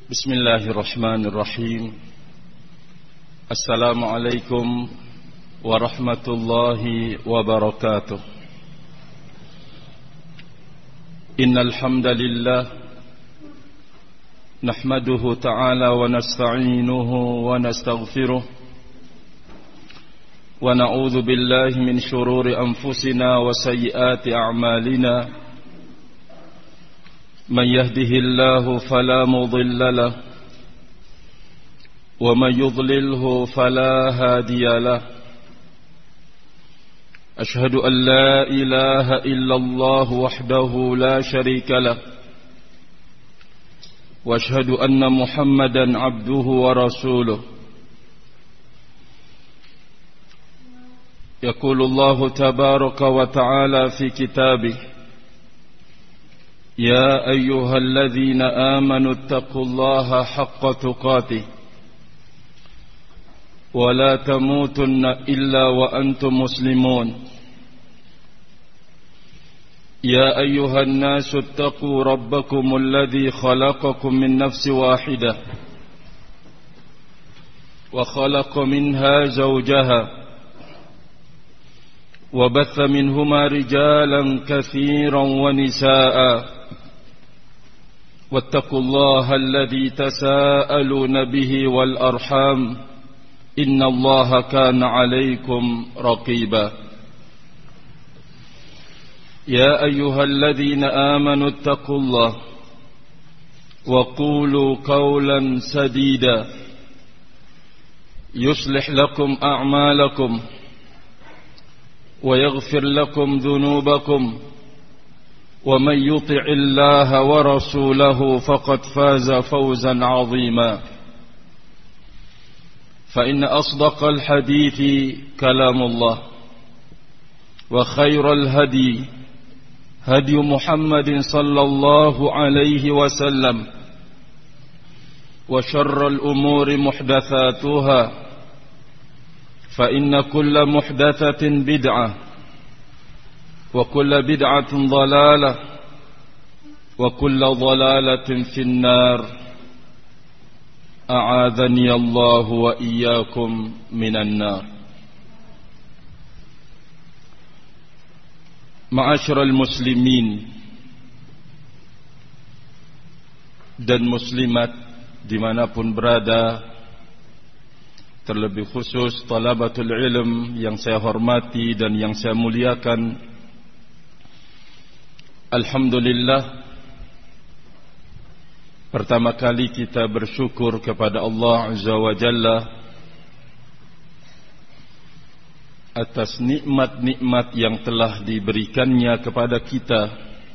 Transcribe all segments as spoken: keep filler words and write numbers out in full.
Bismillahirrahmanirrahim. Assalamualaikum warahmatullahi wabarakatuh. Innal hamdalillah nahmaduhu ta'ala wa nasta'inuhu wa nastaghfiruh wa na'udzu billahi min shururi anfusina wa sayyiati a'malina. من يهده الله فلا مضل له ومن يضلله فلا هادي له أشهد أن لا إله إلا الله وحده لا شريك له وأشهد أن محمدا عبده ورسوله. يقول الله تبارك وتعالى في كتابه: يا أيها الذين آمنوا اتقوا الله حق تقاته ولا تموتن إلا وأنتم مسلمون. يا أيها الناس اتقوا ربكم الذي خلقكم من نفس واحدة وخلق منها زوجها وبث منهما رجالا كثيرا ونساء واتقوا الله الذي تساءلون به والأرحام إن الله كان عليكم رقيبا. يا أيها الذين آمنوا اتقوا الله وقولوا قولا سديدا يصلح لكم أعمالكم ويغفر لكم ذنوبكم ومن يطع الله ورسوله فقد فاز فوزا عظيما. فإن أصدق الحديث كلام الله وخير الهدي هدي محمد صلى الله عليه وسلم وشر الأمور محدثاتها فإن كل محدثة بدعة وكل بدعة ضلالة وكل ضلالة في النار. أعاذني الله وإياكم من النار. معاشر المسلمين dan muslimat dimanapun berada, terlebih khusus talabatul ilm yang saya hormati dan yang saya muliakan. Alhamdulillah, pertama kali kita bersyukur kepada Allah Azza wa Jalla atas nikmat-nikmat yang telah diberikannya kepada kita.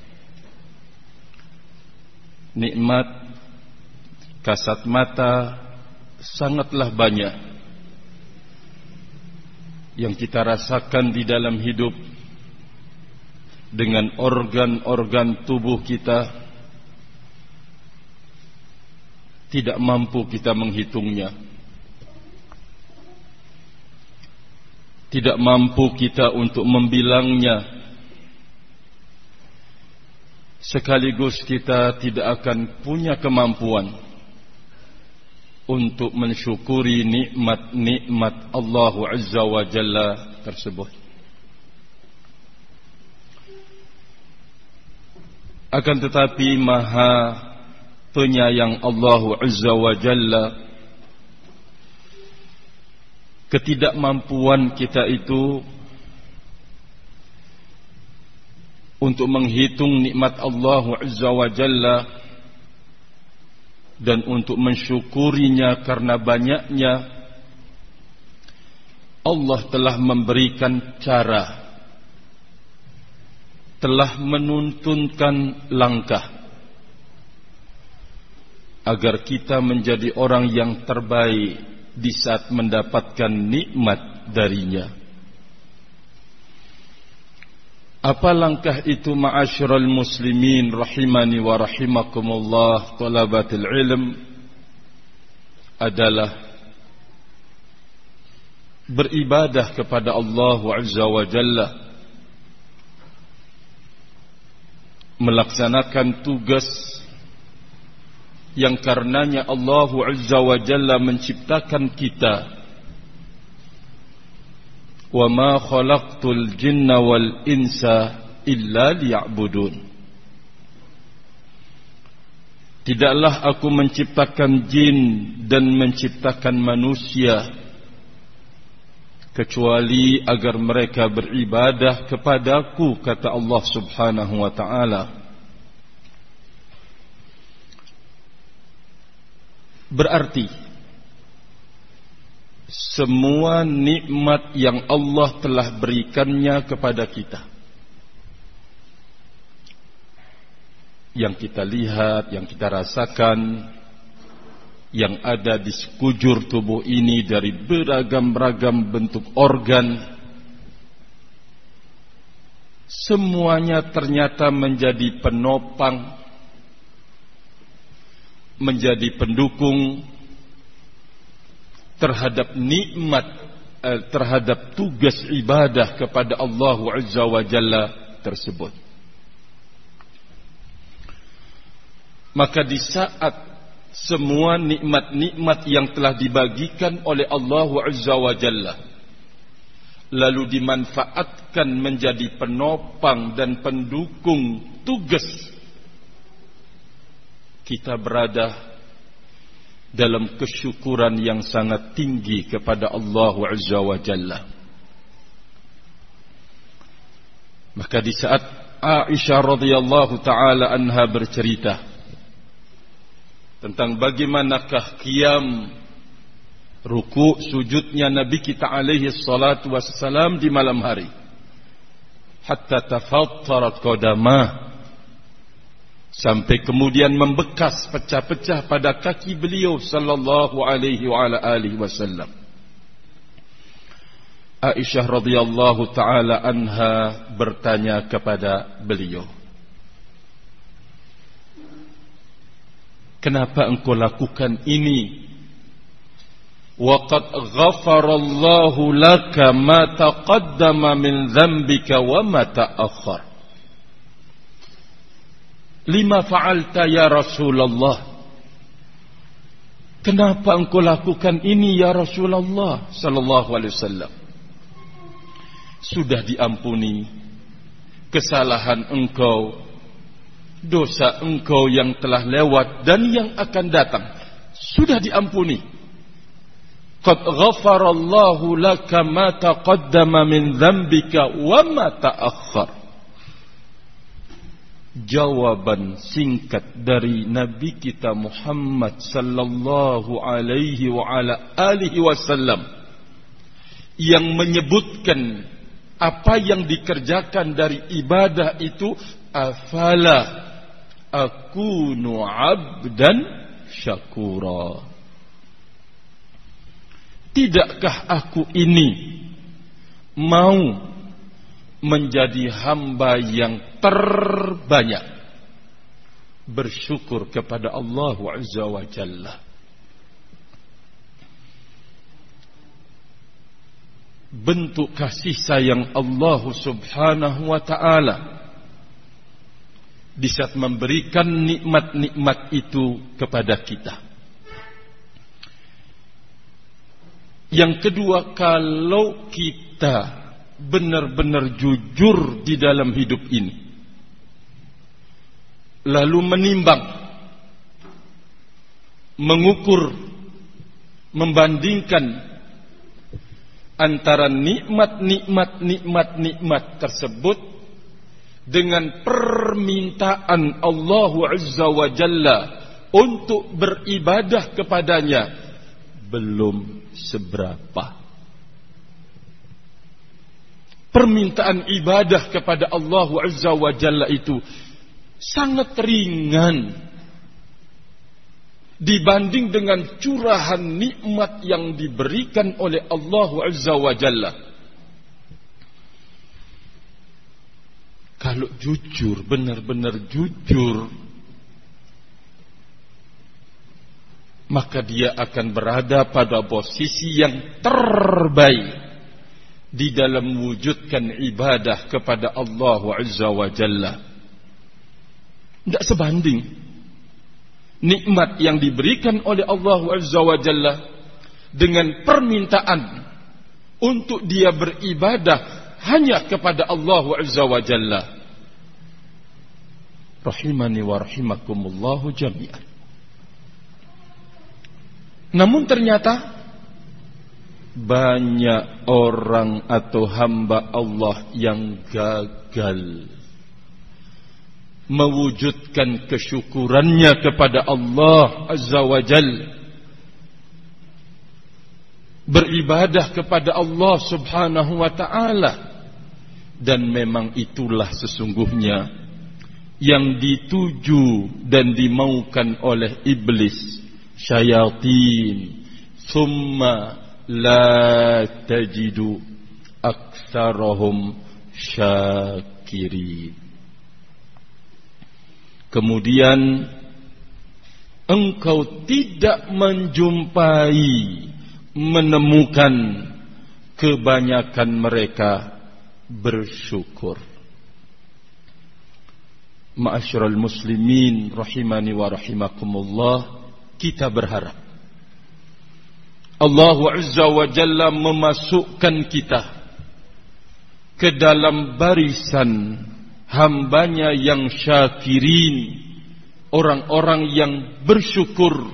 Nikmat kasat mata sangatlah banyak yang kita rasakan di dalam hidup. Dengan organ-organ tubuh kita tidak mampu kita menghitungnya. Tidak mampu kita untuk membilangnya. Sekaligus kita tidak akan punya kemampuan untuk mensyukuri nikmat-nikmat Allah Azza wa Jalla tersebut. Akan tetapi Maha Penyayang Allah Azza wa Jalla, ketidakmampuan kita itu untuk menghitung nikmat Allah Azza wa Jalla dan untuk mensyukurinya karena banyaknya, Allah telah memberikan cara, telah menuntunkan langkah agar kita menjadi orang yang terbaik di saat mendapatkan nikmat darinya. Apa langkah itu ma'asyiral muslimin rahimani wa rahimakumullah talabatul ilm? Adalah beribadah kepada Allah Azza wa Jalla, melaksanakan tugas yang karenanya Allah Azza wa Jalla menciptakan kita. Wa ma khalaqtul jinna wal insa illa liya'budun. Tidaklah aku menciptakan jin dan menciptakan manusia kecuali agar mereka beribadah kepadaku, kata Allah Subhanahu wa ta'ala. Berarti semua nikmat yang Allah telah berikannya kepada kita, yang kita lihat, yang kita rasakan, yang ada di sekujur tubuh ini dari beragam-ragam bentuk organ, semuanya ternyata menjadi penopang, menjadi pendukung terhadap nikmat, eh, terhadap tugas ibadah kepada Allah Azza wa Jalla tersebut. Maka di saat semua nikmat-nikmat yang telah dibagikan oleh Allah Azza wa Jalla lalu dimanfaatkan menjadi penopang dan pendukung tugas, kita berada dalam kesyukuran yang sangat tinggi kepada Allah Azza wa Jalla. Maka di saat Aisyah radhiyallahu taala anha bercerita tentang bagaimanakah qiyam, ruku' sujudnya Nabi kita alaihi salatu wassalam di malam hari, hatta tafattarat qadamah, sampai kemudian membekas pecah-pecah pada kaki beliau sallallahu alaihi wa ala alihi wasallam. Aisyah radhiyallahu taala anha bertanya kepada beliau, kenapa engkau lakukan ini? Wa qad ghafarallahu laka ma taqaddama min dhanbika wa ma ta'akhkhar. Lima fa'alta ya Rasulullah? Kenapa engkau lakukan ini ya Rasulullah sallallahu alaihi wasallam? Sudah diampuni kesalahan engkau, dosa engkau yang telah lewat dan yang akan datang sudah diampuni. Qad ghafarallahu laka ma taqaddama min dhanbika wa ma ta'akhkhar. Jawaban singkat dari Nabi kita Muhammad sallallahu alaihi wa ala alihi wasallam yang menyebutkan apa yang dikerjakan dari ibadah itu, afala akunu abdan syakura. Tidakkah aku ini mau menjadi hamba yang terbanyak bersyukur kepada Allah Azza wa Jalla. Bentuk kasih sayang Allah Subhanahu wa ta'ala di saat memberikan nikmat-nikmat itu kepada kita. Yang kedua, kalau kita benar-benar jujur di dalam hidup ini, lalu menimbang, mengukur, membandingkan antara nikmat-nikmat-nikmat-nikmat tersebut dengan permintaan Allah Azza wa Jalla untuk beribadah kepadanya, belum seberapa. Permintaan ibadah kepada Allah Azza wa Jalla itu sangat ringan dibanding dengan curahan nikmat yang diberikan oleh Allah Azza wa Jalla. Kalau jujur, benar-benar jujur, maka dia akan berada pada posisi yang terbaik di dalam mewujudkan ibadah kepada Allah Azza wa Jalla. Tidak sebanding, nikmat yang diberikan oleh Allah Azza wa Jalla dengan permintaan untuk dia beribadah hanya kepada Allah Azza wa Jalla. Rahimani wa rahimakumullahu jami'an. Namun ternyata banyak orang atau hamba Allah yang gagal mewujudkan kesyukurannya kepada Allah Azza wa Jalla, beribadah kepada Allah Subhanahu wa ta'ala. Dan memang itulah sesungguhnya yang dituju dan dimaukan oleh iblis, syayatin. Thumma la tajidu aktsarahum syakirin. Kemudian engkau tidak menjumpai, menemukan kebanyakan mereka bersyukur. Ma'asyiral muslimin rahimani wa rahimakumullah, kita berharap Allah Azza wa Jalla memasukkan kita ke dalam barisan hambanya yang syakirin, orang-orang yang bersyukur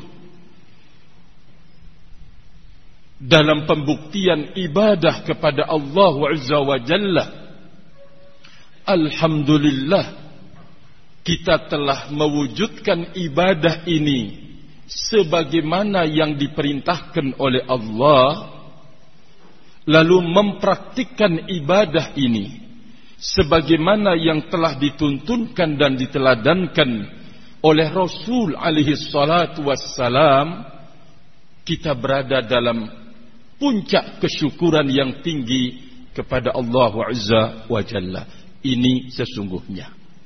dalam pembuktian ibadah kepada Allah Azza wa Jalla. Alhamdulillah, kita telah mewujudkan ibadah ini sebagaimana yang diperintahkan oleh Allah, lalu mempraktikkan ibadah ini sebagaimana yang telah dituntunkan dan diteladankan oleh Rasul alaihi salatu wassalam. Kita berada dalam puncak kesyukuran yang tinggi kepada Allah Azza wa Jalla. Ini sesungguhnya.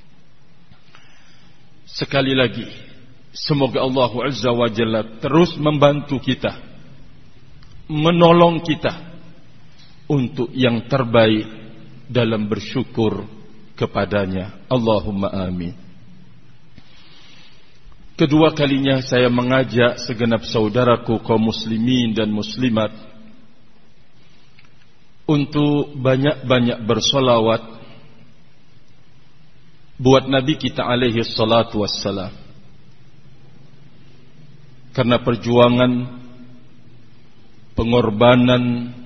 Sekali lagi, semoga Allah Azza wa Jalla terus membantu kita, menolong kita untuk yang terbaik dalam bersyukur kepadanya. Allahumma amin. Kedua kalinya saya mengajak segenap saudaraku kaum muslimin dan muslimat untuk banyak-banyak bersolawat buat Nabi kita alaihi salatu wassalam, karena perjuangan, pengorbanan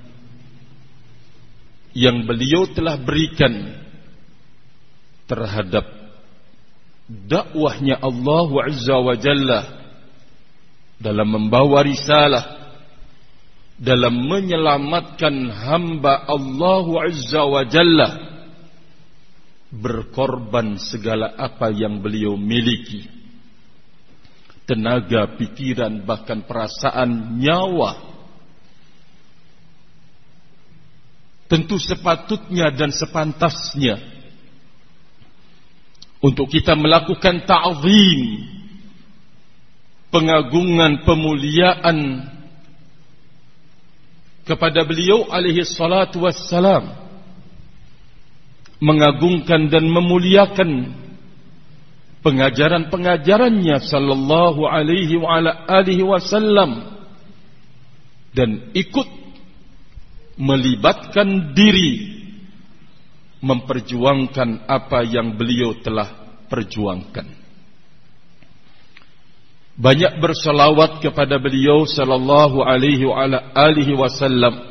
yang beliau telah berikan terhadap dakwahnya Allah Azza wa Jalla dalam membawa risalah, dalam menyelamatkan hamba Allah Azza wa Jalla, berkorban segala apa yang beliau miliki, tenaga, pikiran, bahkan perasaan, nyawa. Tentu sepatutnya dan sepantasnya untuk kita melakukan ta'zim, pengagungan, pemuliaan kepada beliau alaihi salatu wassalam, mengagungkan dan memuliakan pengajaran-pengajarannya sallallahu alaihi wa ala alihi wasallam, dan ikut melibatkan diri memperjuangkan apa yang beliau telah perjuangkan. Banyak berselawat kepada beliau sallallahu alaihi wa ala alihi wasallam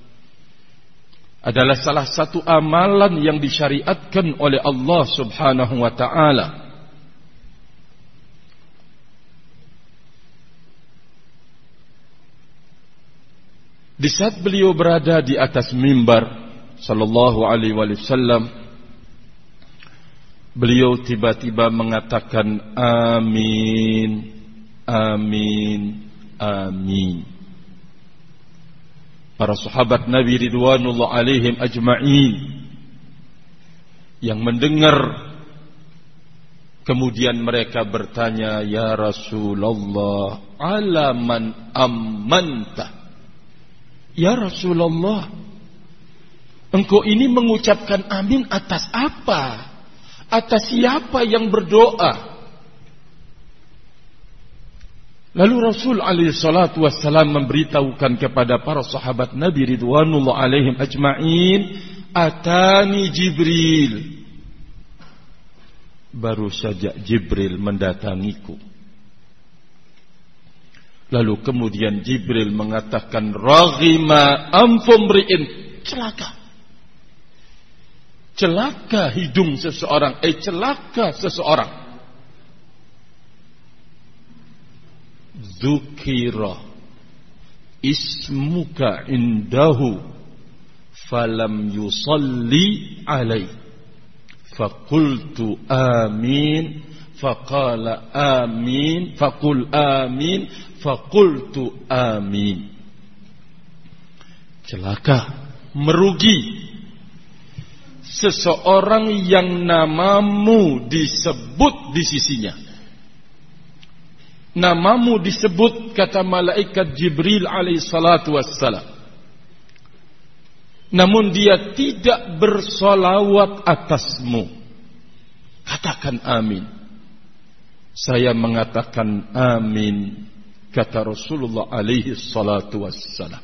adalah salah satu amalan yang disyariatkan oleh Allah Subhanahu wa taala. Di saat beliau berada di atas mimbar sallallahu alaihi wasallam, beliau tiba-tiba mengatakan amin, amin, amin. Para sahabat Nabi ridwanullah alaihim ajma'in yang mendengar, kemudian mereka bertanya, ya Rasulullah, ala man ammanta? Ya Rasulullah, engkau ini mengucapkan amin atas apa? Atas siapa yang berdoa? Lalu Rasul alaihi salatu wassalam memberitahukan kepada para sahabat Nabi ridwanullah alaihim ajma'in, atani Jibril. Baru saja Jibril mendatangiku. Lalu kemudian Jibril mengatakan, raghima anfumri'in, celaka. Celaka hidung seseorang, eh celaka seseorang. Dzukira ismuka indahu falam yusalli alaih faqultu amin faqala amin faqul amin faqultu amin. Celaka, merugi seseorang yang namamu disebut di sisinya. Namamu disebut, kata malaikat Jibril alaihi salatu wassalam, namun dia tidak bersolawat atasmu. Katakan amin. Saya mengatakan amin, kata Rasulullah alaihi salatu wassalam.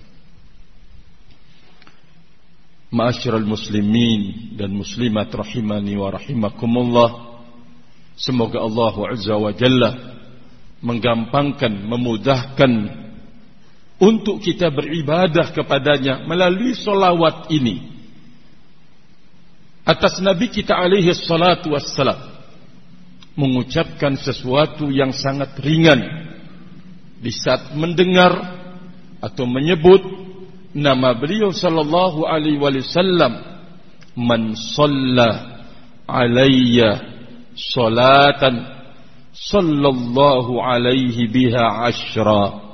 Ma'asyiral muslimin dan muslimat rahimani wa rahimakumullah, semoga Allah azza wa jalla menggampangkan, memudahkan untuk kita beribadah kepadanya melalui solawat ini atas Nabi kita alaihi salatu wassalam, mengucapkan sesuatu yang sangat ringan di saat mendengar atau menyebut nama beliau sallallahu alaihi wasallam. Man shalla alayya salatan sallallahu alaihi biha ashra.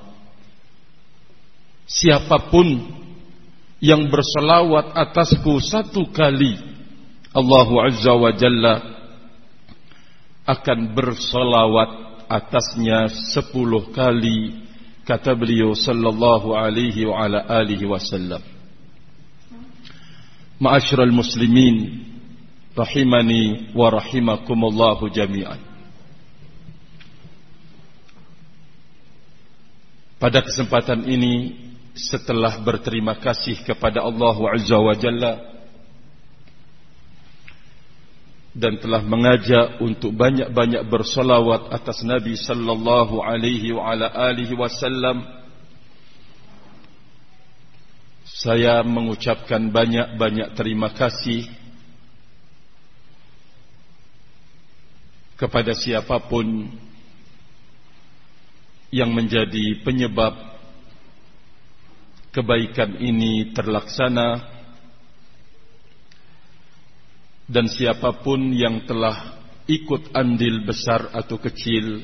Siapapun yang berselawat atasku satu kali, Allah azza wa jalla akan berselawat atasnya sepuluh kali, kata beliau sallallahu alaihi wa ala alihi wasallam. Ma'asyiral muslimin rahimani wa rahimakumullahu jami'an. Pada kesempatan ini, setelah berterima kasih kepada Allah azza wa jalla dan telah mengajak untuk banyak-banyak bersolawat atas Nabi sallallahu alaihi wa ala alihi wasallam, saya mengucapkan banyak-banyak terima kasih kepada siapapun yang menjadi penyebab kebaikan ini terlaksana, dan siapapun yang telah ikut andil besar atau kecil,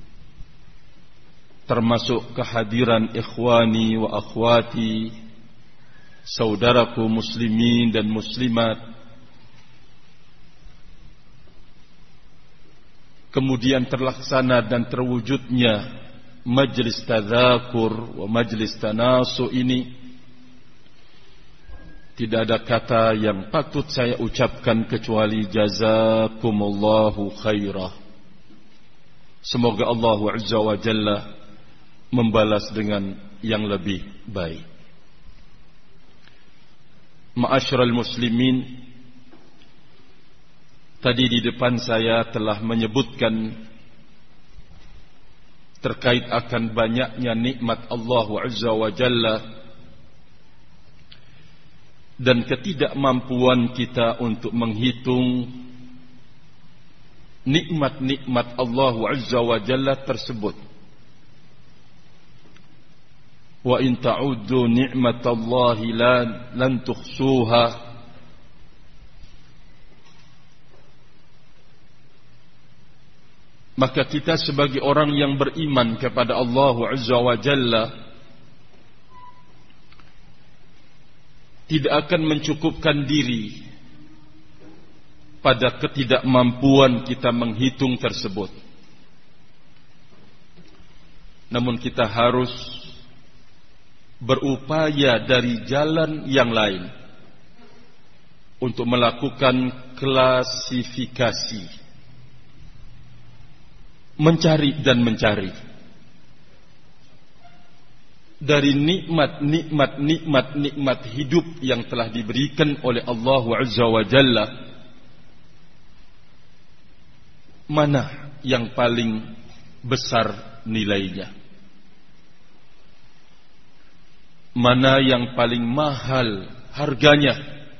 termasuk kehadiran ikhwani wa akhwati, saudaraku muslimin dan muslimat, kemudian terlaksana dan terwujudnya majlis tadzakur wa majlis tanasu ini. Tidak ada kata yang patut saya ucapkan kecuali jazakumullahu khairah. Semoga Allah azza wa jalla membalas dengan yang lebih baik. Ma'asyiral muslimin, tadi di depan saya telah menyebutkan terkait akan banyaknya nikmat Allah azza wa jalla dan ketidakmampuan kita untuk menghitung nikmat-nikmat Allah azza wa jalla tersebut. Wa in ta'uddu ni'matallahi lan tuhsuha. Maka kita sebagai orang yang beriman kepada Allah azza wa jalla tidak akan mencukupkan diri pada ketidakmampuan kita menghitung tersebut. Namun kita harus berupaya dari jalan yang lain untuk melakukan klasifikasi, mencari dan mencari dari nikmat, nikmat, nikmat, nikmat hidup yang telah diberikan oleh Allah Azza wa Jalla, mana yang paling besar nilainya? Mana yang paling mahal harganya?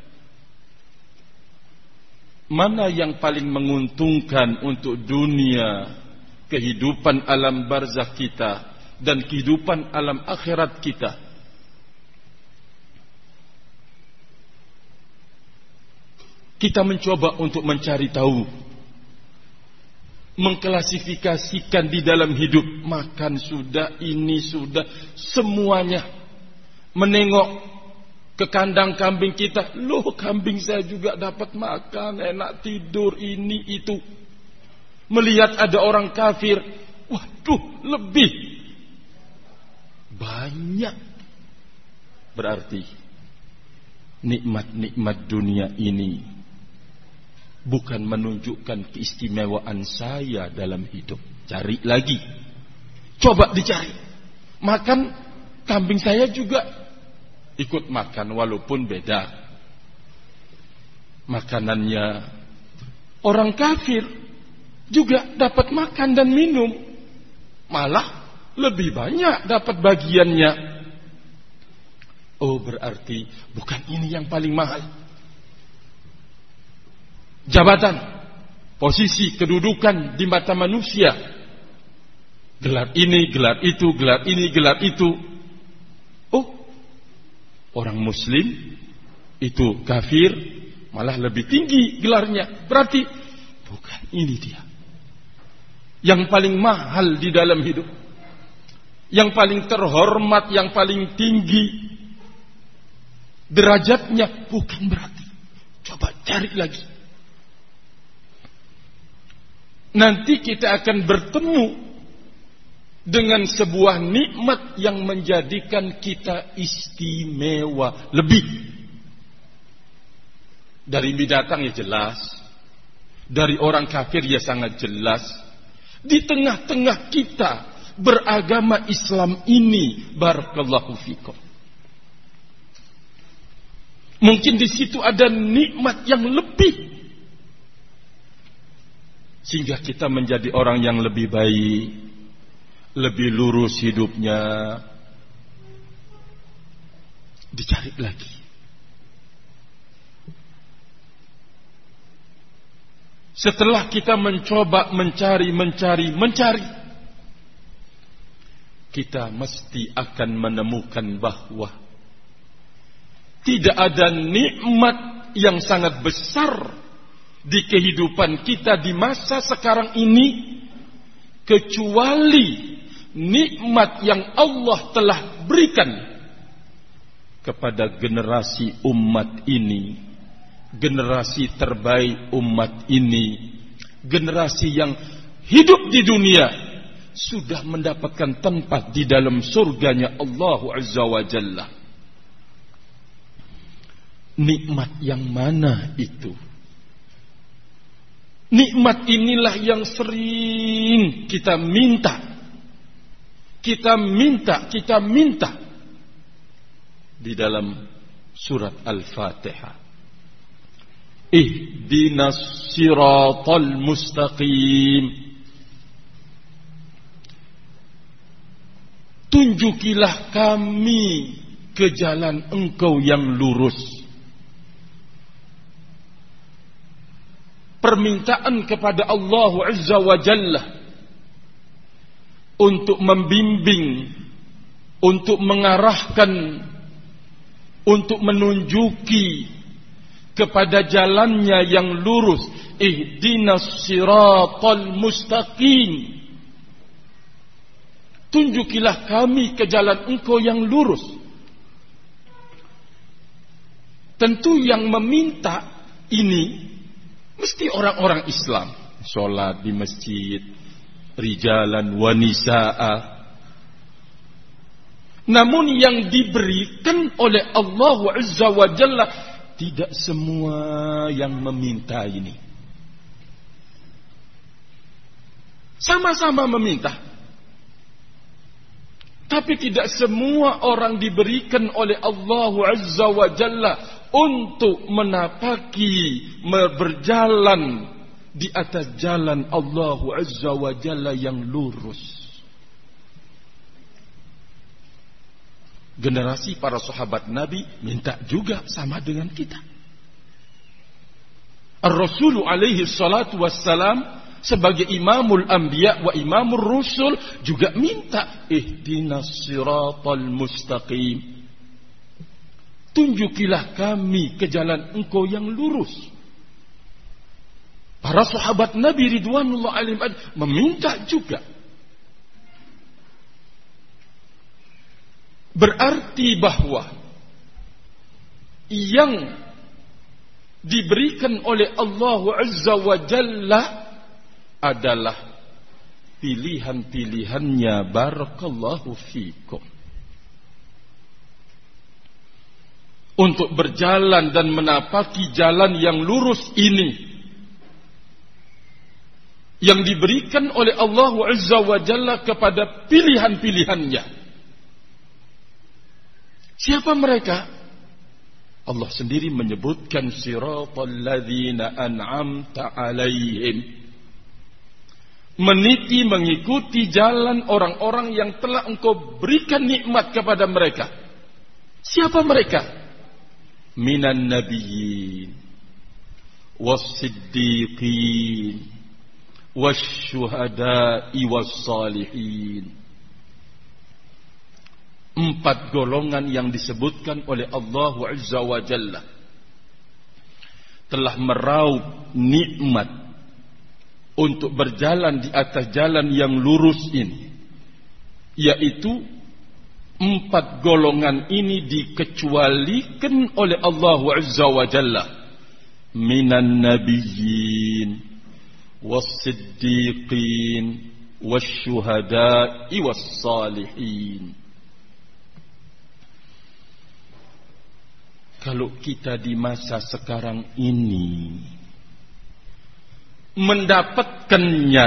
Mana yang paling menguntungkan untuk dunia, kehidupan alam barzakh kita dan kehidupan alam akhirat kita? Kita mencoba untuk mencari tahu, mengklasifikasikan di dalam hidup. Makan sudah, ini sudah, semuanya. Menengok ke kandang kambing kita, loh kambing saya juga dapat makan, enak tidur, ini itu. Melihat ada orang kafir, waduh lebih banyak. Berarti nikmat-nikmat dunia ini bukan menunjukkan keistimewaan saya dalam hidup. Cari lagi, coba dicari. Makan kambing saya juga ikut makan, walaupun beda makanannya. Orang kafir juga dapat makan dan minum, malah lebih banyak dapat bagiannya. Oh, berarti bukan ini yang paling mahal. Jabatan, posisi, kedudukan di mata manusia, gelar ini, gelar itu, gelar ini, gelar itu. Oh, orang muslim itu kafir malah lebih tinggi gelarnya. Berarti bukan ini dia yang paling mahal di dalam hidup, yang paling terhormat, yang paling tinggi derajatnya. Bukan berarti. Coba cari lagi. Nanti kita akan bertemu dengan sebuah nikmat yang menjadikan kita istimewa lebih. Dari binatang ya jelas, dari orang kafir ya sangat jelas. Di tengah-tengah kita beragama Islam ini, barakallahu fikum, mungkin di situ ada nikmat yang lebih, sehingga kita menjadi orang yang lebih baik, lebih lurus hidupnya. Dicari lagi. Setelah kita mencoba mencari, mencari, mencari, kita mesti akan menemukan bahwa tidak ada nikmat yang sangat besar di kehidupan kita di masa sekarang ini kecuali nikmat yang Allah telah berikan kepada generasi umat ini, generasi terbaik umat ini, generasi yang hidup di dunia sudah mendapatkan tempat di dalam surganya Allah Azza wa Jalla. Nikmat yang mana itu? Nikmat inilah yang sering kita minta, kita minta, kita minta di dalam surat Al-Fatihah. Ihdinas siratal mustaqim. Tunjukilah kami ke jalan Engkau yang lurus. Permintaan kepada Allah Azza wa Jalla untuk membimbing, untuk mengarahkan, untuk menunjuki kepada jalannya yang lurus. Ihdinas siratal mustaqim. Tunjukilah kami ke jalan Engkau yang lurus. Tentu yang meminta ini mesti orang-orang Islam. Sholat di masjid, rijalan wa nisa'a. Namun yang diberikan oleh Allah Azza wa Jalla tidak semua yang meminta ini. Sama-sama meminta, Tapi tidak semua orang diberikan oleh Allah Azza wa Jalla untuk menapaki, berjalan di atas jalan Allah Azza wa Jalla yang lurus. Generasi para sahabat Nabi minta juga sama dengan kita. Ar-Rasul alaihi salatu wassalam sebagai imamul anbiya wa imamur rusul juga minta ihdinas siratal mustaqim. Tunjukilah kami ke jalan engkau yang lurus. Para sahabat Nabi ridwanullah alaihim meminta juga. Berarti bahwa yang diberikan oleh Allah Azza wa Jalla adalah pilihan-pilihannya. Barakallahu fikum. Untuk berjalan dan menapaki jalan yang lurus ini, yang diberikan oleh Allah Azza wa Jalla kepada pilihan-pilihannya. Siapa mereka? Allah sendiri menyebutkan siratal ladzina an'amta alaihim. Meniti, mengikuti jalan orang-orang yang telah engkau berikan nikmat kepada mereka. Siapa mereka? Minan nabiyyin was-siddiqin wasyuhada'i was-salihin. Empat golongan yang disebutkan oleh Allah Azza wa Jalla telah meraup nikmat untuk berjalan di atas jalan yang lurus ini, yaitu empat golongan ini dikecualikan oleh Allah Azza wa Jalla. Minan nabiyyin was-siddiqin wasyuhada'i was-salihin. Kalau kita di masa sekarang ini mendapatkannya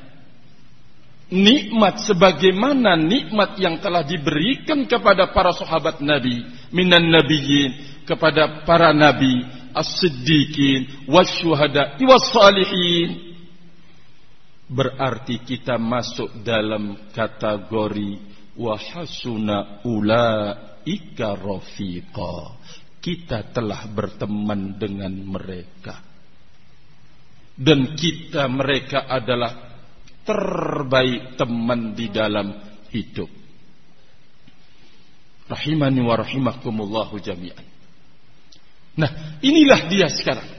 nikmat sebagaimana nikmat yang telah diberikan kepada para sahabat Nabi, minan nabiyyin, kepada para nabi, as-siddiqin, wasyuhada, was-salihin, berarti kita masuk dalam kategori wa hasuna ulaika rafiqa. Kita telah berteman dengan mereka, dan kita mereka adalah terbaik teman di dalam hidup. Rahimani wa rahimakumullahu jami'an. Nah, inilah dia sekarang.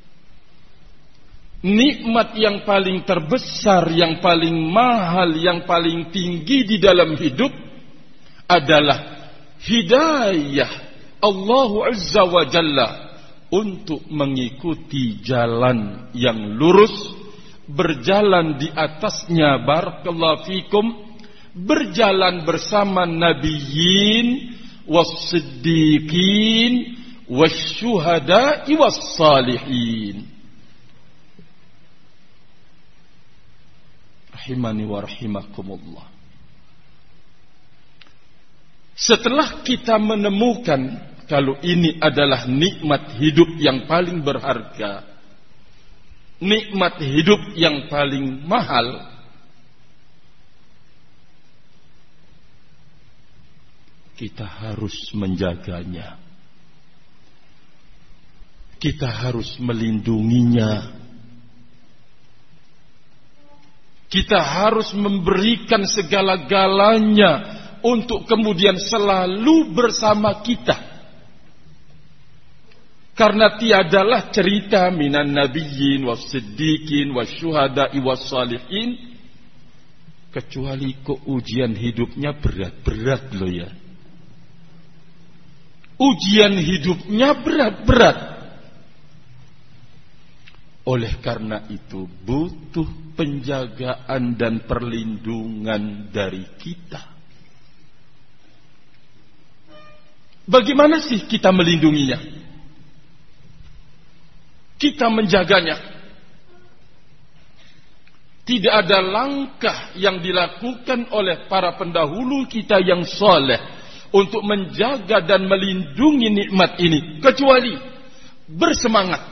Nikmat yang paling terbesar, yang paling mahal, yang paling tinggi di dalam hidup adalah hidayah Allah Azza wa Jalla untuk mengikuti jalan yang lurus, berjalan di atasnya, barakallahu fikum, berjalan bersama nabiyyin was-siddiqin wasyuhada'i was-salihin. Rahimani wa rahimakumullah. Setelah kita menemukan kalau ini adalah nikmat hidup yang paling berharga, nikmat hidup yang paling mahal, kita harus menjaganya. Kita harus melindunginya. Kita harus memberikan segala-galanya untuk kemudian selalu bersama kita. Karena tiadalah cerita minan nabiyyin was-siddiqin wasyuhada'i was-salihin kecuali kok ujian hidupnya berat-berat loh ya. Ujian hidupnya berat-berat. Oleh karena itu butuh penjagaan dan perlindungan dari kita. Bagaimana sih kita melindunginya? Kita menjaganya. Tidak ada langkah yang dilakukan oleh para pendahulu kita yang soleh untuk menjaga dan melindungi nikmat ini kecuali bersemangat.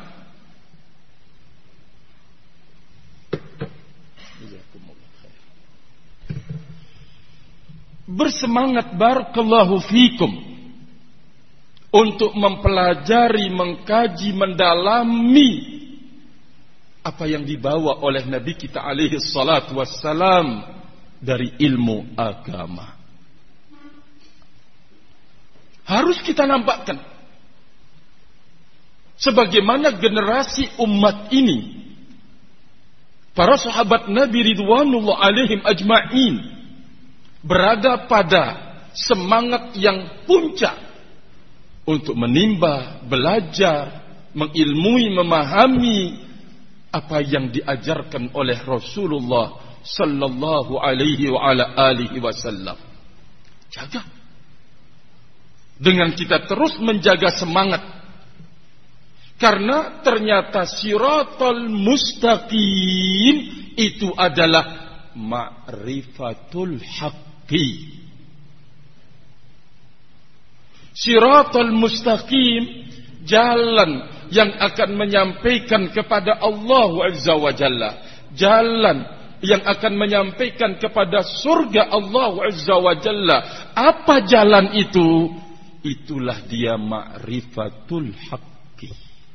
Bersemangat barakallahu fikum untuk mempelajari, mengkaji, mendalami apa yang dibawa oleh Nabi kita alaihi salatu wassalam dari ilmu agama. Harus kita nampakkan sebagaimana generasi umat ini, para sahabat Nabi ridwanullah alaihim ajma'in, berada pada semangat yang puncak untuk menimba, belajar, mengilmui, memahami apa yang diajarkan oleh Rasulullah sallallahu alaihi wa ala alihi wasallam. Jaga. Dengan kita terus menjaga semangat. Karena ternyata siratal mustaqim itu adalah ma'rifatul haqqi. Siratal mustaqim, jalan yang akan menyampaikan kepada Allah Azza wa Jalla, jalan yang akan menyampaikan kepada surga Allah Azza wa Jalla. Apa jalan itu? Itulah dia ma'rifatul haqqi.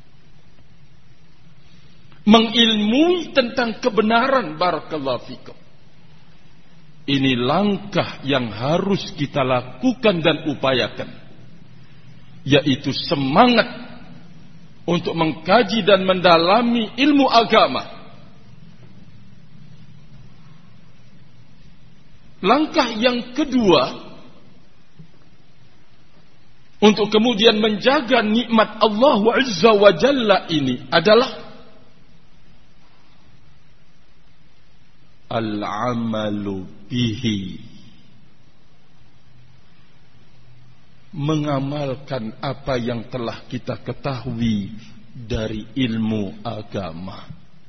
Mengilmui tentang kebenaran barakallahu fikum. Ini langkah yang harus kita lakukan dan upayakan, yaitu semangat untuk mengkaji dan mendalami ilmu agama. Langkah yang kedua, untuk kemudian menjaga nikmat Allah Azza wa Jalla ini adalah al-amalu bihi. Mengamalkan apa yang telah kita ketahui dari ilmu agama.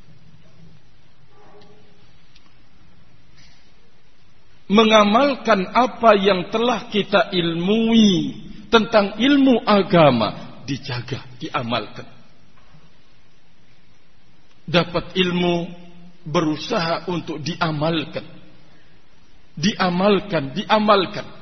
Mengamalkan apa yang telah kita ilmui tentang ilmu agama, dijaga, diamalkan. Dapat ilmu, berusaha untuk diamalkan. Diamalkan, diamalkan.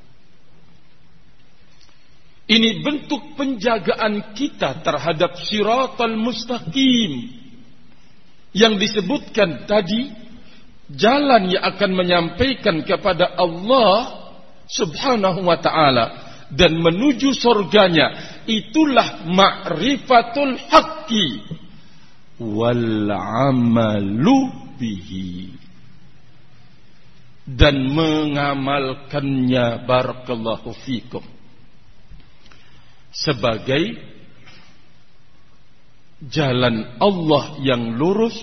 Ini bentuk penjagaan kita terhadap siratal mustaqim yang disebutkan tadi, jalan yang akan menyampaikan kepada Allah Subhanahu wa ta'ala dan menuju surganya. Itulah ma'rifatul haqqi wal amalu bihi, dan mengamalkannya barakallahu fikum sebagai jalan Allah yang lurus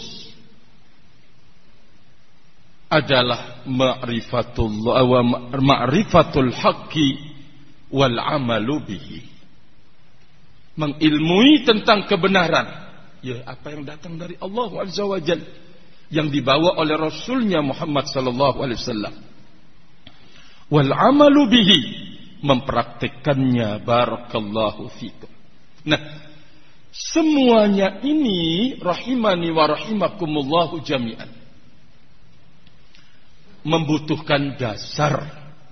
adalah ma'rifatullah wa ma'rifatul haqqi wal amalu bihi. Mengilmui tentang kebenaran, ya apa yang datang dari Allah Azza wa Jalla, yang dibawa oleh Rasulnya Muhammad sallallahu alaihi wasallam. Wal amalu bihi, mempraktikkannya barakallahu fikum. Nah, semuanya ini rahimani wa rahimakumullahu jami'an membutuhkan dasar.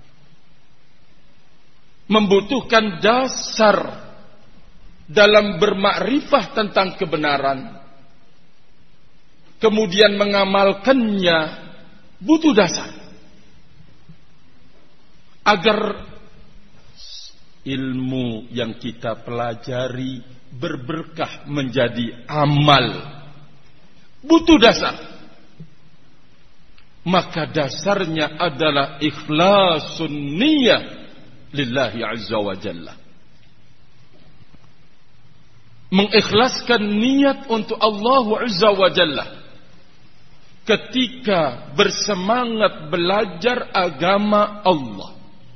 Membutuhkan dasar dalam bermakrifah tentang kebenaran. Kemudian mengamalkannya butuh dasar. Agar ilmu yang kita pelajari berberkah menjadi amal, butuh dasar. Maka dasarnya adalah ikhlasun niyah lillahi azza wa jalla. Mengikhlaskan niat untuk Allah azza wa jalla ketika bersemangat belajar agama Allah.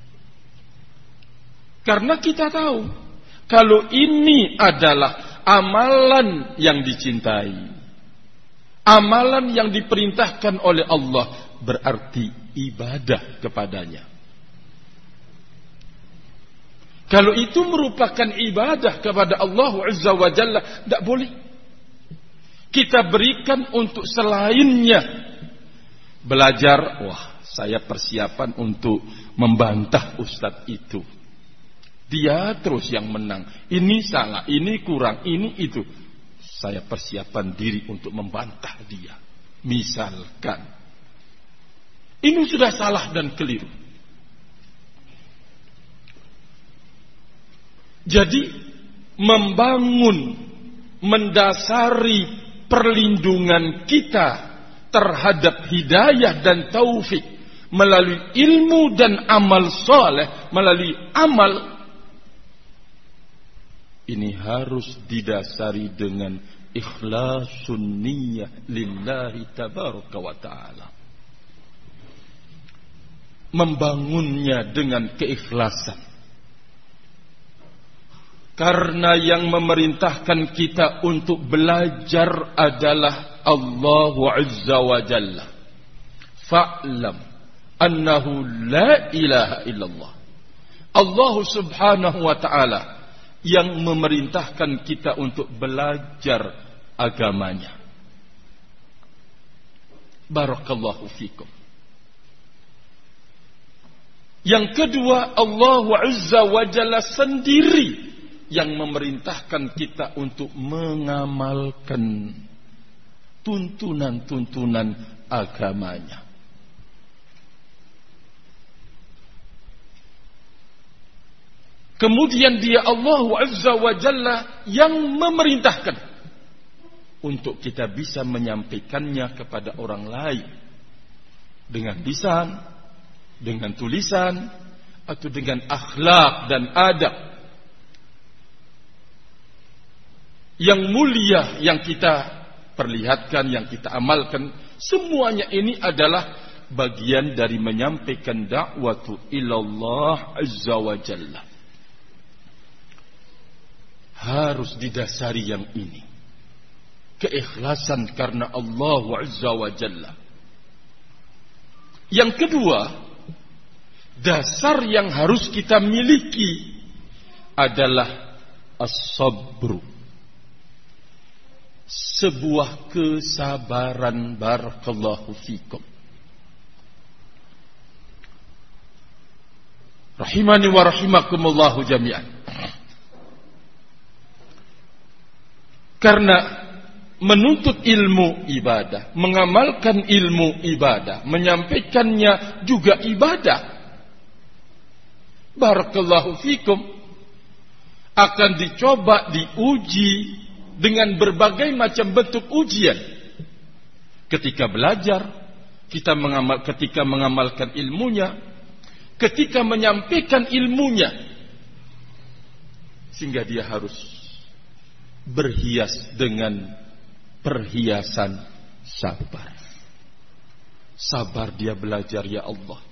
Karena kita tahu kalau ini adalah amalan yang dicintai, Amalan yang diperintahkan oleh Allah berarti ibadah kepadanya. Kalau itu merupakan ibadah kepada Allah Azza wa Jalla, tidak boleh kita berikan untuk selainnya. Belajar, wah saya persiapan untuk membantah ustadz itu. Dia terus yang menang. Ini salah, ini kurang, ini itu. Saya persiapan diri untuk membantah dia. Misalkan. Ini sudah salah dan keliru. Jadi membangun, mendasari perlindungan kita terhadap hidayah dan taufik melalui ilmu dan amal soleh, melalui amal, ini harus didasari dengan ikhlasun niyyah lillahi tabaraka wa ta'ala. Membangunnya dengan keikhlasan. Karena yang memerintahkan kita untuk belajar adalah Allah Azza wa Jalla. Fa'lam annahu la ilaha illallah. Allah Subhanahu wa ta'ala yang memerintahkan kita untuk belajar agamanya. Barakallahu fikum. Yang kedua, Allah Azza wa Jalla sendiri yang memerintahkan kita untuk mengamalkan tuntunan-tuntunan agamanya. Kemudian dia Allah Azza wa Jalla yang memerintahkan untuk kita bisa menyampaikannya kepada orang lain dengan lisan, dengan tulisan, atau dengan akhlak dan adab yang mulia yang kita perlihatkan, yang kita amalkan. Semuanya ini adalah bagian dari menyampaikan da'watu ilallah Azza wa Jalla. Harus didasari yang ini, keikhlasan karena Allah Azza wa Jalla. Yang kedua, dasar yang harus kita miliki adalah as-sabru, sebuah kesabaran. Barakallahu fikum. Rahimani wa rahimakumullahu jami'an. Karena menuntut ilmu ibadah, mengamalkan ilmu ibadah, menyampaikannya juga ibadah. Barakallahu fikum. Akan dicoba, diuji dengan berbagai macam bentuk ujian. Ketika belajar, kita mengamal, ketika mengamalkan ilmunya, ketika menyampaikan ilmunya, sehingga dia harus berhias dengan perhiasan sabar. Sabar dia belajar, ya Allah.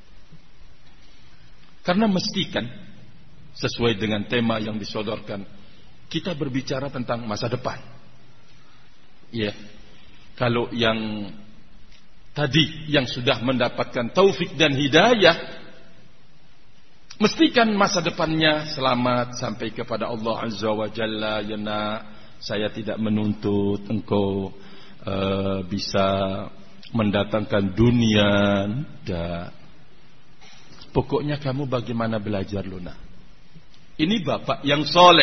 Karena mestikan sesuai dengan tema yang disodorkan, kita berbicara tentang masa depan. Ya. Kalau yang tadi yang sudah mendapatkan taufik dan hidayah, mestikan masa depannya selamat sampai kepada Allah Azza wa Jalla. Ya nak, saya tidak menuntut engkau uh, bisa mendatangkan dunia. Dan pokoknya kamu bagaimana belajar Luna. Ini bapak yang soleh.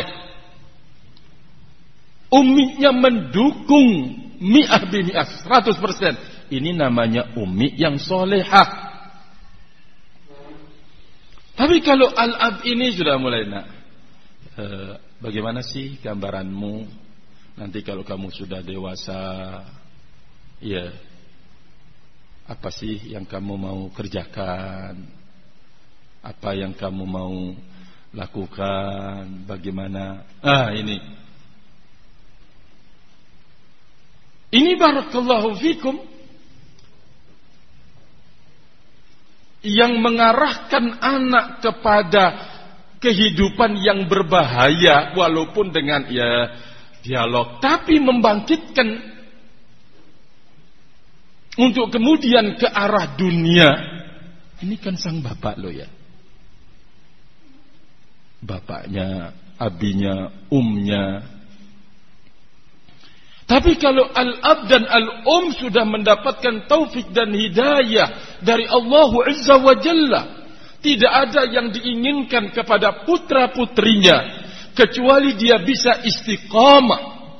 Umminya mendukung mi'ah bimi'ah, seratus persen. Ini namanya ummi yang solehah. Tapi kalau al-ab ini sudah mulai, nak, e, bagaimana sih gambaranmu nanti kalau kamu sudah dewasa? Ya, apa sih yang kamu mau kerjakan? Apa yang kamu mau lakukan? Bagaimana? Ah, ini. Ini barakallahu fikum yang mengarahkan anak kepada kehidupan yang berbahaya, walaupun dengan ya dialog, tapi membangkitkan untuk kemudian ke arah dunia. Ini kan sang bapak lo ya. Bapaknya, abinya, umnya. Tapi kalau al-ab dan al-um sudah mendapatkan taufik dan hidayah dari Allah Azza wa Jalla, tidak ada yang diinginkan kepada putra-putrinya kecuali dia bisa istiqamah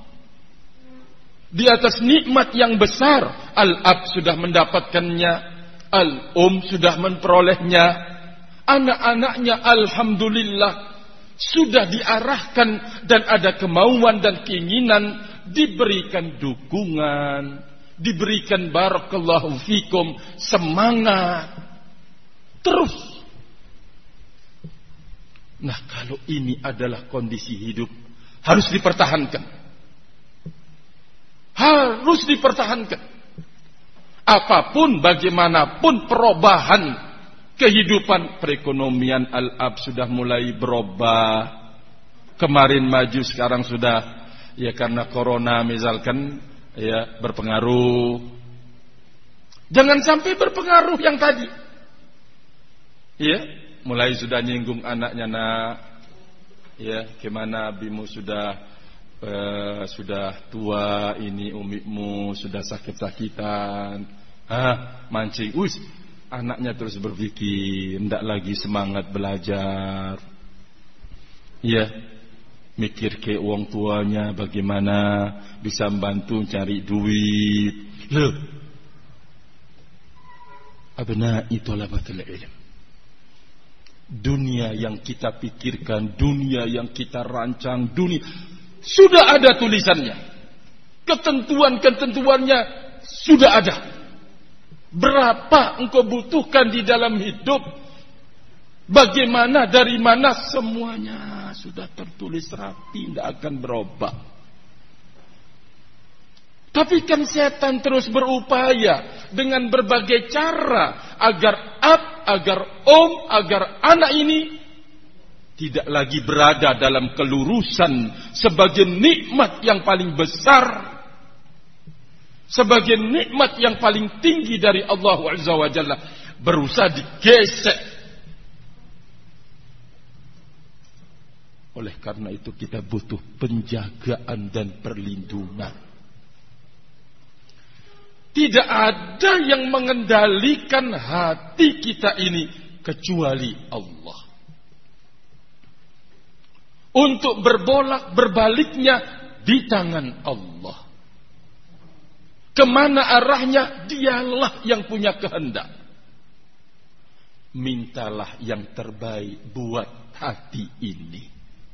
di atas nikmat yang besar. Al-ab sudah mendapatkannya, al-um sudah memperolehnya, anak-anaknya alhamdulillah sudah diarahkan dan ada kemauan dan keinginan, diberikan dukungan, diberikan barakallahu fikum semangat terus. Nah, kalau ini adalah kondisi hidup, harus dipertahankan. Harus dipertahankan. Apapun, bagaimanapun perubahan kehidupan, perekonomian al-ab sudah mulai berubah. Kemarin maju, sekarang sudah ya karena corona misalkan ya berpengaruh. Jangan sampai berpengaruh yang tadi. Ya, mulai sudah nyinggung anaknya, nak. Ya, gimana abimu sudah uh, sudah tua, ini umimu sudah sakit-sakitan. Ah, mancing. Us, anaknya terus berpikir, ndak lagi semangat belajar. Ya, mikir ke uang tuanya bagaimana bisa membantu cari duit. Loh, abna'i thalabatul ilm, dunia yang kita pikirkan, dunia yang kita rancang, dunia sudah ada tulisannya, ketentuan-ketentuannya sudah ada. Berapa engkau butuhkan di dalam hidup, bagaimana, dari mana, semuanya sudah tertulis rapi, tidak akan berubah. Tapi kan setan terus berupaya dengan berbagai cara agar ab, agar om, agar anak ini tidak lagi berada dalam kelurusan sebagai nikmat yang paling besar, sebagai nikmat yang paling tinggi dari Allah Azza wa Jalla, berusaha digesek. Oleh karena itu kita butuh penjagaan dan perlindungan. Tidak ada yang mengendalikan hati kita ini kecuali Allah. Untuk berbolak berbaliknya di tangan Allah. Kemana arahnya, dialah yang punya kehendak. Mintalah yang terbaik buat hati ini.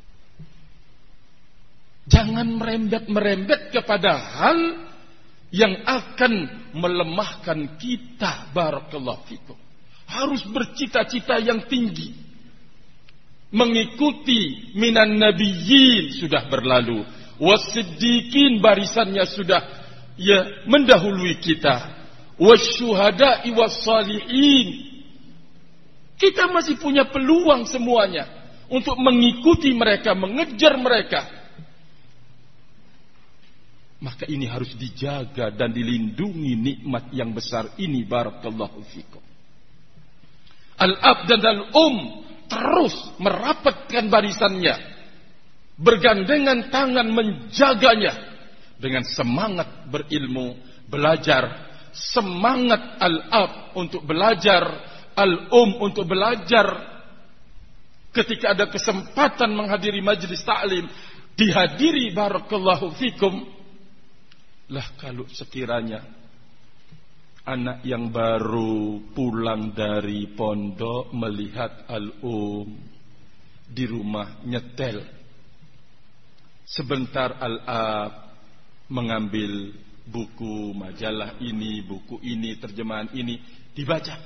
Jangan merembet-merembet kepada hal yang akan melemahkan kita. Barakallahu fikum. Harus bercita-cita yang tinggi. Mengikuti minan nabiyyin sudah berlalu. Wasiddiqin barisannya sudah ya mendahului kita. Wasyuhada'i wassalihin. Kita masih punya peluang semuanya untuk mengikuti mereka, mengejar mereka. Maka ini harus dijaga dan dilindungi nikmat yang besar ini. Barakallahu fikum. Al-ab dan al-um terus merapatkan barisannya, bergandengan tangan menjaganya dengan semangat berilmu, belajar. Semangat al-ab untuk belajar, al-um untuk belajar. Ketika ada kesempatan menghadiri majlis ta'lim, dihadiri. Barakallahu fikum. Lah kalau sekiranya anak yang baru pulang dari pondok melihat al-um di rumah nyetel, sebentar al-ab mengambil buku majalah ini, buku ini, terjemahan ini dibaca.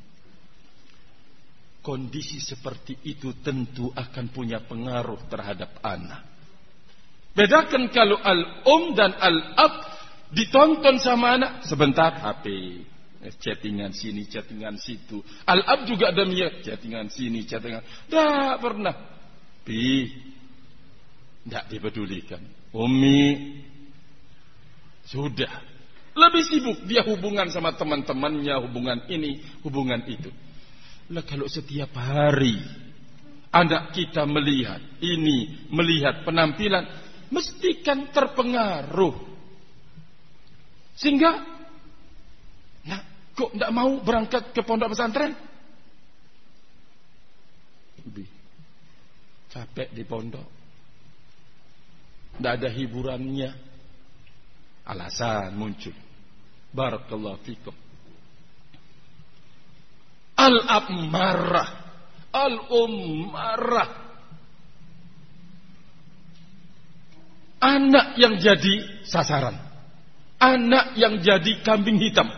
Kondisi seperti itu tentu akan punya pengaruh terhadap anak. Bedakan kalau al-um dan al-ab ditonton sama anak, sebentar H P, chattingan sini, chattingan situ. Al-ab juga demikian, chattingan sini, chattingan. Tidak pernah. Pi, tidak dipedulikan. Umi, sudah. Lebih sibuk dia hubungan sama teman-temannya, hubungan ini, hubungan itu. Lah kalau setiap hari anak kita melihat ini, melihat penampilan, mesti kan terpengaruh. Sehingga, nah, kok tidak mau berangkat ke pondok pesantren? Lebih capek di pondok, tidak ada hiburannya. Alasan muncul. Barakallahu fikum. Al-ammarah, al-ummarah. Anak yang jadi sasaran, anak yang jadi kambing hitam.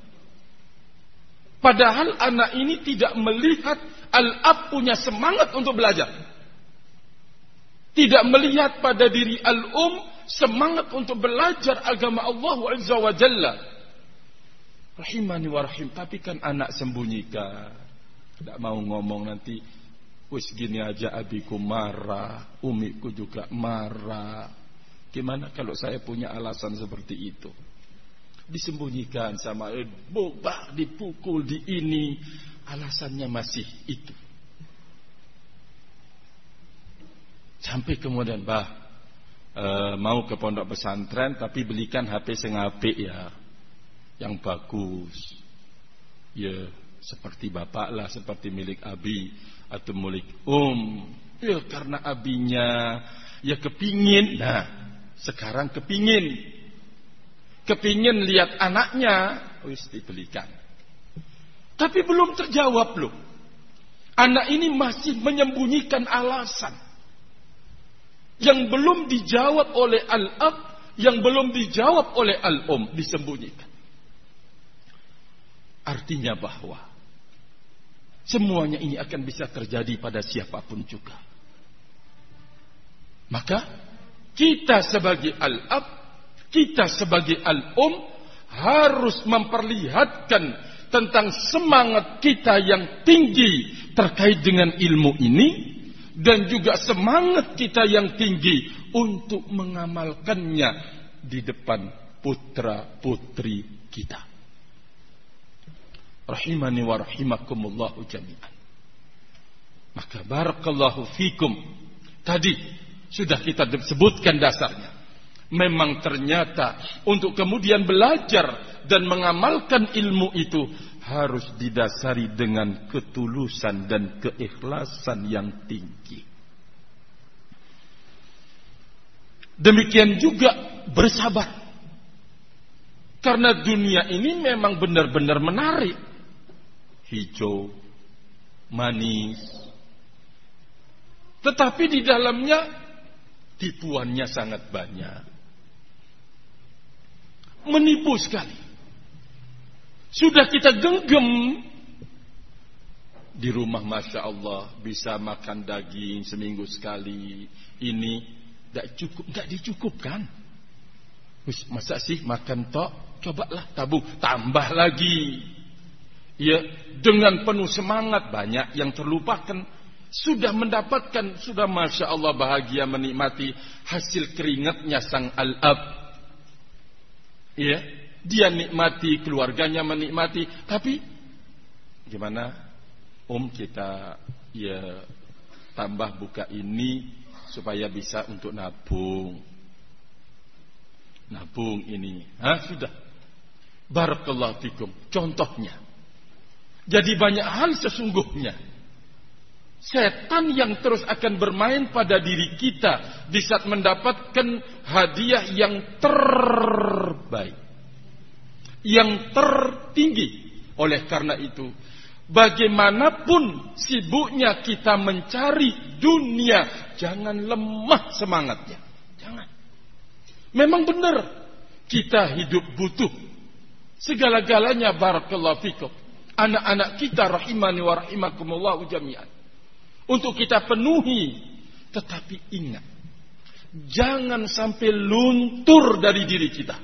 Padahal anak ini tidak melihat al-ab punya semangat untuk belajar. Tidak melihat pada diri al-um semangat untuk belajar agama Allah Azza wa Jalla. Rahimani wa rahim. Tapi kan anak sembunyikan, tidak mau ngomong, nanti wis gini aja abiku marah, umiku juga marah. Gimana kalau saya punya alasan seperti itu? Disembunyikan sama eh, bobak, dipukul, di ini, alasannya masih itu. Sampai kemudian, bah, e, mau ke pondok pesantren tapi belikan H P sing apik ya, yang bagus. Ya, seperti bapak lah, seperti milik abi atau milik um. Ya, karena abinya ya kepingin. Nah, sekarang kepingin, kepingin lihat anaknya, wis dibelikan. Tapi belum terjawab loh. Anak ini masih menyembunyikan alasan yang belum dijawab oleh al-ab, yang belum dijawab oleh al-um, disembunyikan. Artinya bahwa semuanya ini akan bisa terjadi pada siapapun juga. Maka kita sebagai al-ab, kita sebagai al-um harus memperlihatkan tentang semangat kita yang tinggi terkait dengan ilmu ini, dan juga semangat kita yang tinggi untuk mengamalkannya di depan putra putri kita. Rahimani wa rahimakumullahu jami'an. Maka barakallahu fikum. Tadi sudah kita sebutkan dasarnya. Memang ternyata untuk kemudian belajar dan mengamalkan ilmu itu harus didasari dengan ketulusan dan keikhlasan yang tinggi. Demikian juga bersabar. Karena dunia ini memang benar-benar menarik. Hijau, manis. Tetapi di dalamnya tipuannya sangat banyak. Menipu sekali. Sudah kita genggam. Di rumah Masya Allah bisa makan daging seminggu sekali. Ini tidak cukup, tidak dicukupkan. Masa sih makan tok? Cobalah tabung, tambah lagi. Ya, dengan penuh semangat, banyak yang terlupakan. Sudah mendapatkan, sudah Masya Allah bahagia menikmati hasil keringatnya sang al-ab. Ya, dia nikmati, keluarganya menikmati. Tapi gimana? Om kita ya tambah buka ini supaya bisa untuk nabung. Nabung ini. Hah, sudah. Barakallahu fikum. Contohnya. Jadi banyak hal sesungguhnya. Setan yang terus akan bermain pada diri kita di saat mendapatkan hadiah yang terbaik, yang tertinggi. Oleh karena itu, bagaimanapun sibuknya kita mencari dunia, jangan lemah semangatnya. Jangan. Memang benar kita hidup butuh segala-galanya. Barakallahu fikum. Anak-anak kita rahimani wa rahimakumullahu jami'an, untuk kita penuhi. Tetapi ingat, jangan sampai luntur dari diri kita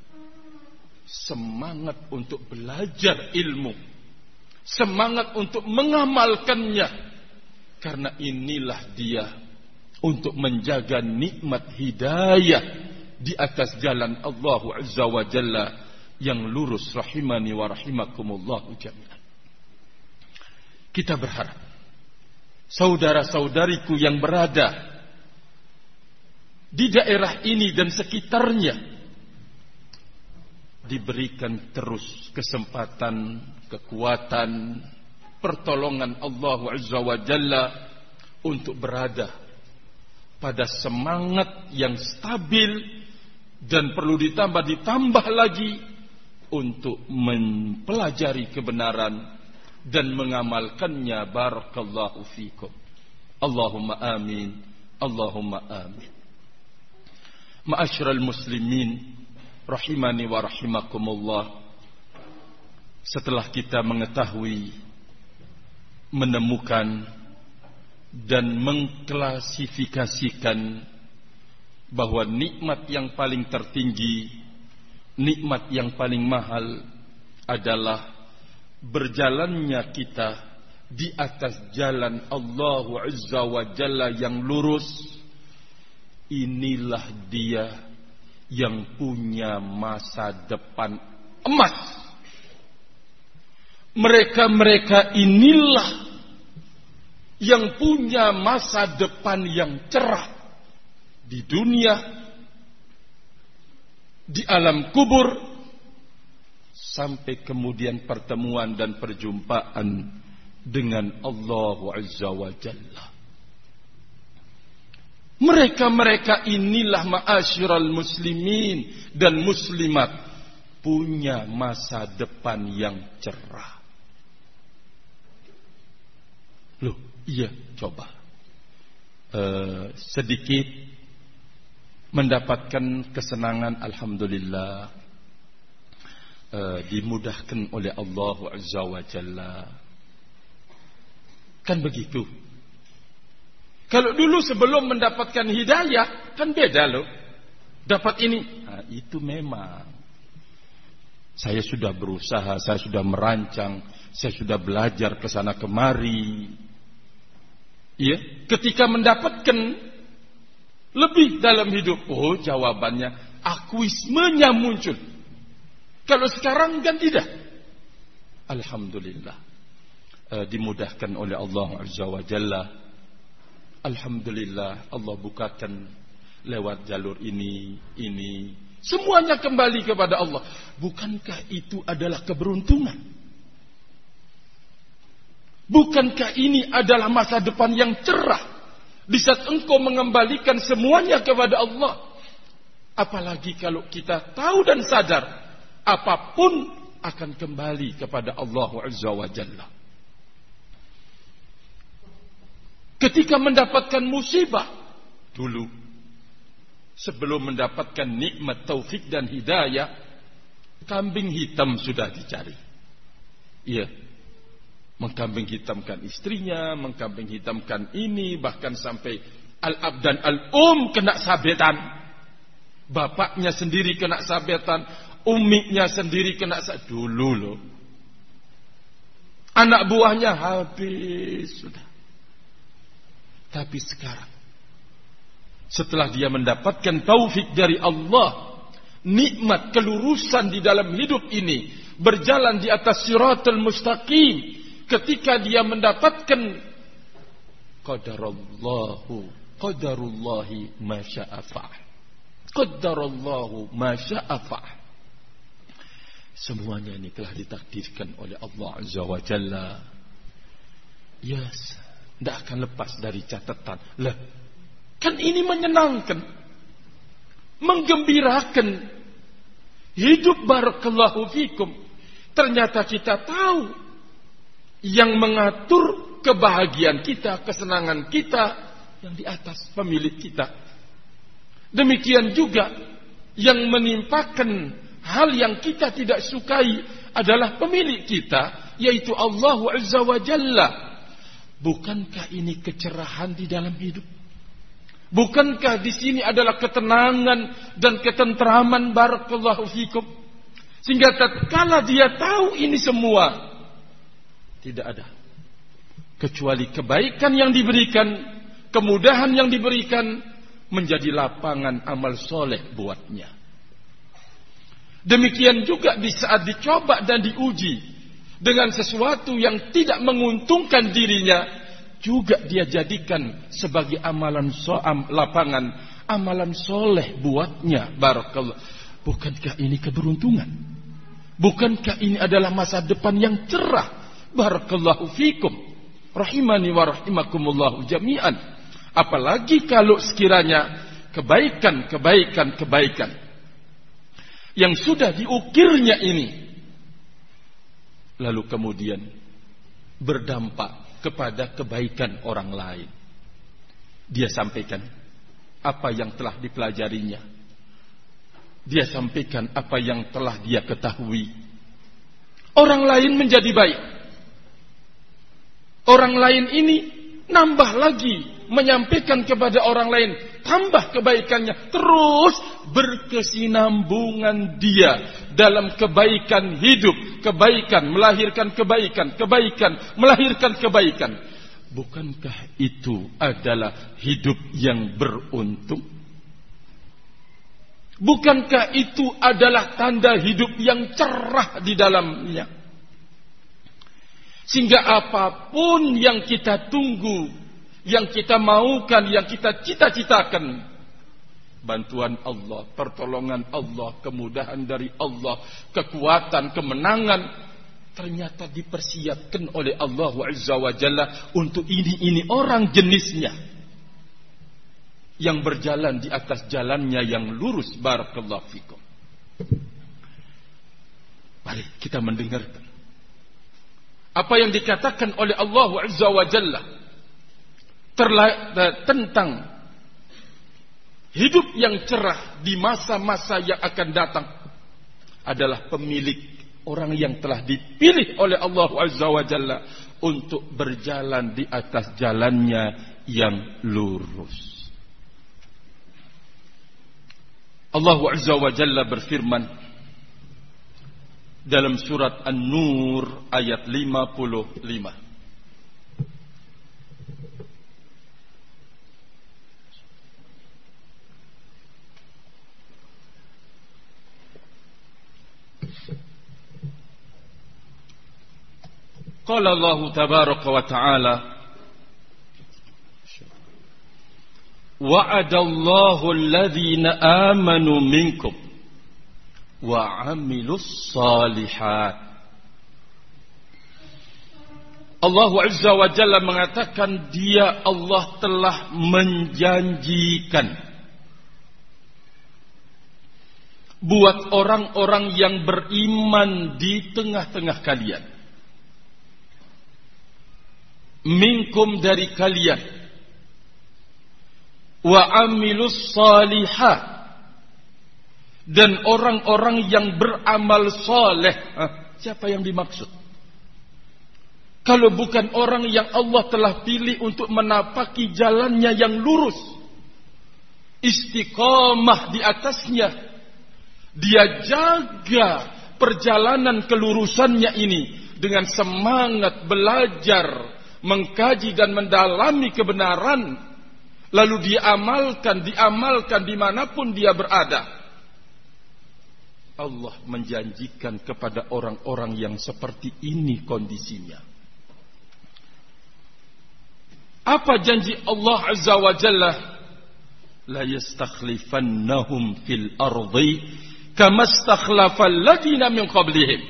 semangat untuk belajar ilmu, semangat untuk mengamalkannya. Karena inilah dia untuk menjaga nikmat hidayah di atas jalan Allah Azza wa Jalla yang lurus rahimani wa rahimakumullah jami'an. Kita berharap saudara-saudariku yang berada di daerah ini dan sekitarnya diberikan terus kesempatan, kekuatan, pertolongan Allah Azza wa Jalla untuk berada pada semangat yang stabil dan perlu ditambah ditambah lagi untuk mempelajari kebenaran dan mengamalkannya. Barakallahu fikum. Allahumma amin. Allahumma amin. Ma'asyiral muslimin rahimani wa rahimakumullah. Setelah kita mengetahui, menemukan dan mengklasifikasikan bahwa nikmat yang paling tertinggi, nikmat yang paling mahal adalah berjalannya kita di atas jalan Allah Azza wa Jalla yang lurus. Inilah dia yang punya masa depan emas. Mereka-mereka inilah yang punya masa depan yang cerah di dunia, di alam kubur, sampai kemudian pertemuan dan perjumpaan dengan Allah Azza wa Jalla. Mereka-mereka inilah ma'asyiral muslimin dan muslimat punya masa depan yang cerah. Loh, iya, coba uh, sedikit mendapatkan kesenangan, alhamdulillah, uh, dimudahkan oleh Allah Azza wa Jalla. Kan begitu. Kalau dulu sebelum mendapatkan hidayah kan beda loh. Dapat ini, nah, itu memang saya sudah berusaha, saya sudah merancang, saya sudah belajar ke sana kemari. Iya, ketika mendapatkan lebih dalam hidup, oh jawabannya akuismenya muncul. Kalau sekarang kan tidak. Alhamdulillah, e, dimudahkan oleh Allah Azza wa Jalla. Alhamdulillah, Allah bukakan lewat jalur ini, ini. Semuanya kembali kepada Allah. Bukankah itu adalah keberuntungan? Bukankah ini adalah masa depan yang cerah? Di saat engkau mengembalikan semuanya kepada Allah. Apalagi kalau kita tahu dan sadar, apapun akan kembali kepada Allah Azza wa Jalla. Ketika mendapatkan musibah dulu, sebelum mendapatkan nikmat taufik dan hidayah, kambing hitam sudah dicari. Iya, mengkambing hitamkan istrinya, mengkambing hitamkan ini, bahkan sampai al-ab dan al-um kena sabetan. Bapaknya sendiri kena sabetan, umminya sendiri kena sabetan. Dulu loh. Anak buahnya habis sudah. Tapi sekarang, setelah dia mendapatkan taufik dari Allah, nikmat kelurusan di dalam hidup ini, berjalan di atas siratal mustaqim, ketika dia mendapatkan qadarallahu qadarullahi ma syaa fa'al, qadarallahu ma syaa fa'al, semuanya ini telah ditakdirkan oleh Allah Azza wa Jalla. Yes, tidak akan lepas dari catatan. Lah, kan ini menyenangkan, menggembirakan, hidup barakallahu fikum. Ternyata kita tahu yang mengatur kebahagiaan kita, kesenangan kita yang di atas pemilik kita. Demikian juga yang menimpakan hal yang kita tidak sukai adalah pemilik kita, yaitu Allah Azza wa Jalla. Bukankah ini kecerahan di dalam hidup? Bukankah di sini adalah ketenangan dan ketentraman barakallahu fikum? Sehingga tatkala dia tahu ini semua, tidak ada kecuali kebaikan yang diberikan, kemudahan yang diberikan, menjadi lapangan amal soleh buatnya. Demikian juga di saat dicoba dan diuji dengan sesuatu yang tidak menguntungkan dirinya, juga dia jadikan sebagai amalan soam lapangan, amalan soleh buatnya. Barakallah. Bukankah ini keberuntungan? Bukankah ini adalah masa depan yang cerah? Barakallahu fikum. Rahimani wa rahimakumullahu jami'an. Apalagi kalau sekiranya kebaikan, kebaikan, kebaikan yang sudah diukirnya ini lalu kemudian berdampak kepada kebaikan orang lain. Dia sampaikan apa yang telah dipelajarinya. Dia sampaikan apa yang telah dia ketahui. Orang lain menjadi baik. Orang lain ini nambah lagi menyampaikan kepada orang lain, tambah kebaikannya, terus berkesinambungan dia dalam kebaikan hidup, kebaikan melahirkan kebaikan, kebaikan melahirkan kebaikan. Bukankah itu adalah hidup yang beruntung? Bukankah itu adalah tanda hidup yang cerah di dalamnya? Sehingga apapun yang kita tunggu, yang kita maukan, yang kita cita-citakan, bantuan Allah, pertolongan Allah, kemudahan dari Allah, kekuatan, kemenangan, ternyata dipersiapkan oleh Allah Azza wa Jalla untuk ini-ini orang jenisnya yang berjalan di atas jalannya yang lurus. Barakallahu fikum. Mari kita mendengarkan apa yang dikatakan oleh Allah Azza wa Jalla tentang hidup yang cerah di masa-masa yang akan datang adalah pemilik orang yang telah dipilih oleh Allah Azza wa Jalla untuk berjalan di atas jalannya yang lurus. Allah Azza wa Jalla berfirman dalam surat An-Nur ayat lima puluh lima. Qala Allah tabaraka wa ta'ala, wa'adallahu alladhina amanu minkum wa 'amilus shalihat. Allah Azza wa Jalla mengatakan dia Allah telah menjanjikan buat orang-orang yang beriman di tengah-tengah kalian, minkum dari kalian, wa 'amilus shalihat, dan orang-orang yang beramal soleh. Hah, siapa yang dimaksud? Kalau bukan orang yang Allah telah pilih untuk menapaki jalannya yang lurus, istiqamah di atasnya, dia jaga perjalanan kelurusannya ini dengan semangat belajar, mengkaji dan mendalami kebenaran, lalu diamalkan, diamalkan dimanapun dia berada. Allah menjanjikan kepada orang-orang yang seperti ini kondisinya. Apa janji Allah Azza wa Jalla? La yastakhlifannahum fil ardi kama istakhlafal ladina min qablihim.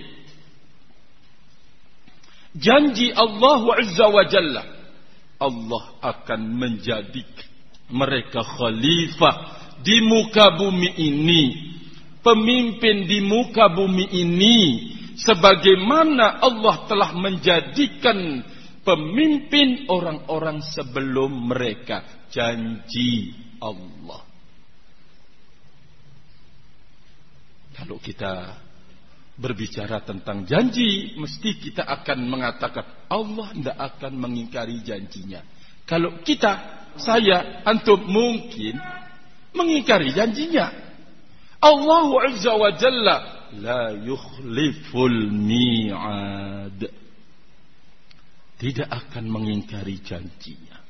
Janji Allah Azza wa Jalla, Allah akan menjadikan mereka khalifah di muka bumi ini, pemimpin di muka bumi ini, sebagaimana Allah telah menjadikan pemimpin orang-orang sebelum mereka. Janji Allah. Kalau kita berbicara tentang janji, mesti kita akan mengatakan Allah tidak akan mengingkari janjinya. Kalau kita, saya, antum mungkin mengingkari janjinya. Allah Azza wa Jalla la yukhliful mi'ad, tidak akan mengingkari janjinya.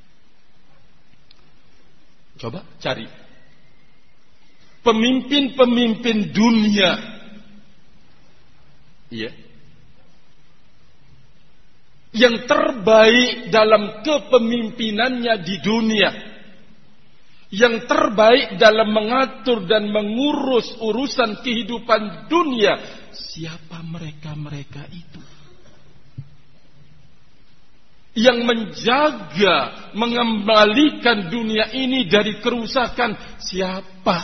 Coba cari pemimpin-pemimpin dunia Ya. Yang terbaik dalam kepemimpinannya di dunia, yang terbaik dalam mengatur dan mengurus urusan kehidupan dunia, siapa mereka-mereka itu? Yang menjaga, mengembalikan dunia ini dari kerusakan, siapa?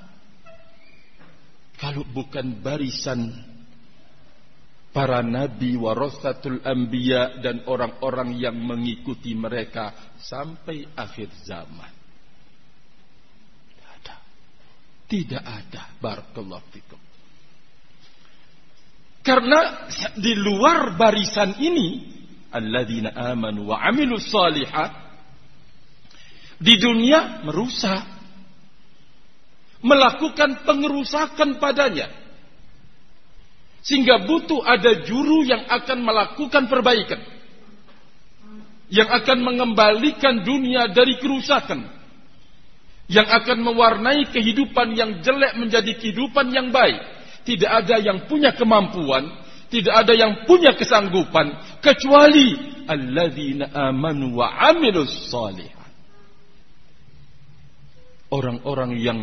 Kalau bukan barisan para nabi, warasatul anbiya, dan orang-orang yang mengikuti mereka sampai akhir zaman. Tidak ada. Tidak ada. Barakallahu fikum. Karena di luar barisan ini, alladzina amanu wa amilus shalihat, di dunia merusak, melakukan pengerusakan padanya, sehingga butuh ada juru yang akan melakukan perbaikan, yang akan mengembalikan dunia dari kerusakan, yang akan mewarnai kehidupan yang jelek menjadi kehidupan yang baik. Tidak ada yang punya kemampuan, tidak ada yang punya kesanggupan kecuali alladzina amanu wa amilus shalihat. Orang-orang yang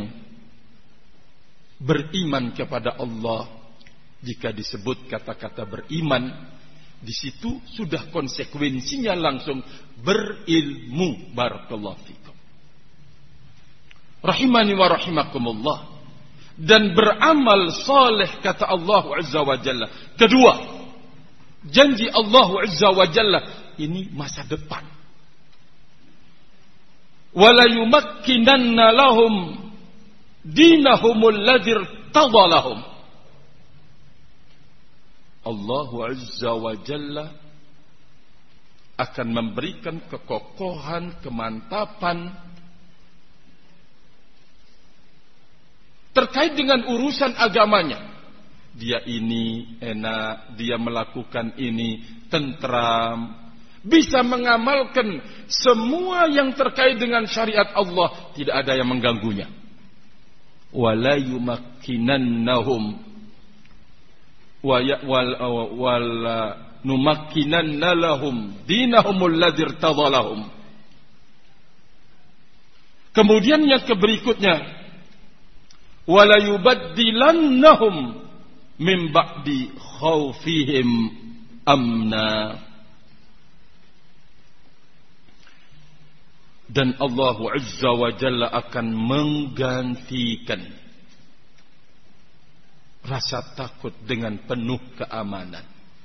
beriman kepada Allah. Jika disebut kata-kata beriman, di situ sudah konsekuensinya langsung berilmu. Barakallahu fikum. Rahimani wa rahimakumullah. Dan beramal saleh, kata Allah Azza wa Jalla. Kedua, janji Allah Azza wa Jalla ini masa depan. Wala yumakkinanna lahum dinahumul ladzi irtadha lahum. Allah Azza wa Jalla akan memberikan kekokohan, kemantapan terkait dengan urusan agamanya. Dia ini enak, dia melakukan ini tentram, bisa mengamalkan semua yang terkait dengan syariat Allah, tidak ada yang mengganggunya. Wala yumakkinannahum wa wal wal numakkinanna lahum dinahumul ladzi irtadha lahum. Kemudian yang berikutnya, wala yubaddilannahum min ba'di khaufihim amna. Dan Allah Azza wa Jalla akan menggantikan rasa takut dengan penuh keamanan.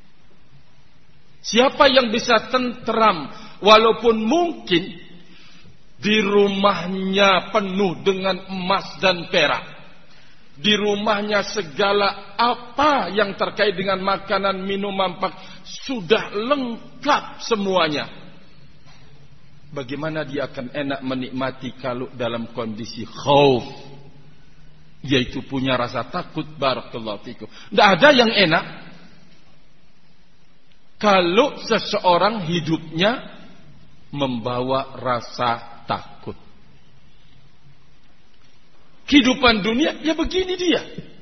Siapa yang bisa tentram walaupun mungkin di rumahnya penuh dengan emas dan perak, di rumahnya segala apa yang terkait dengan makanan, minuman, sudah lengkap semuanya. Bagaimana dia akan enak menikmati kalau dalam kondisi khauf, yaitu punya rasa takut? Barakallahu fikum. Tidak ada yang enak kalau seseorang hidupnya membawa rasa takut. Kehidupan dunia ya begini dia.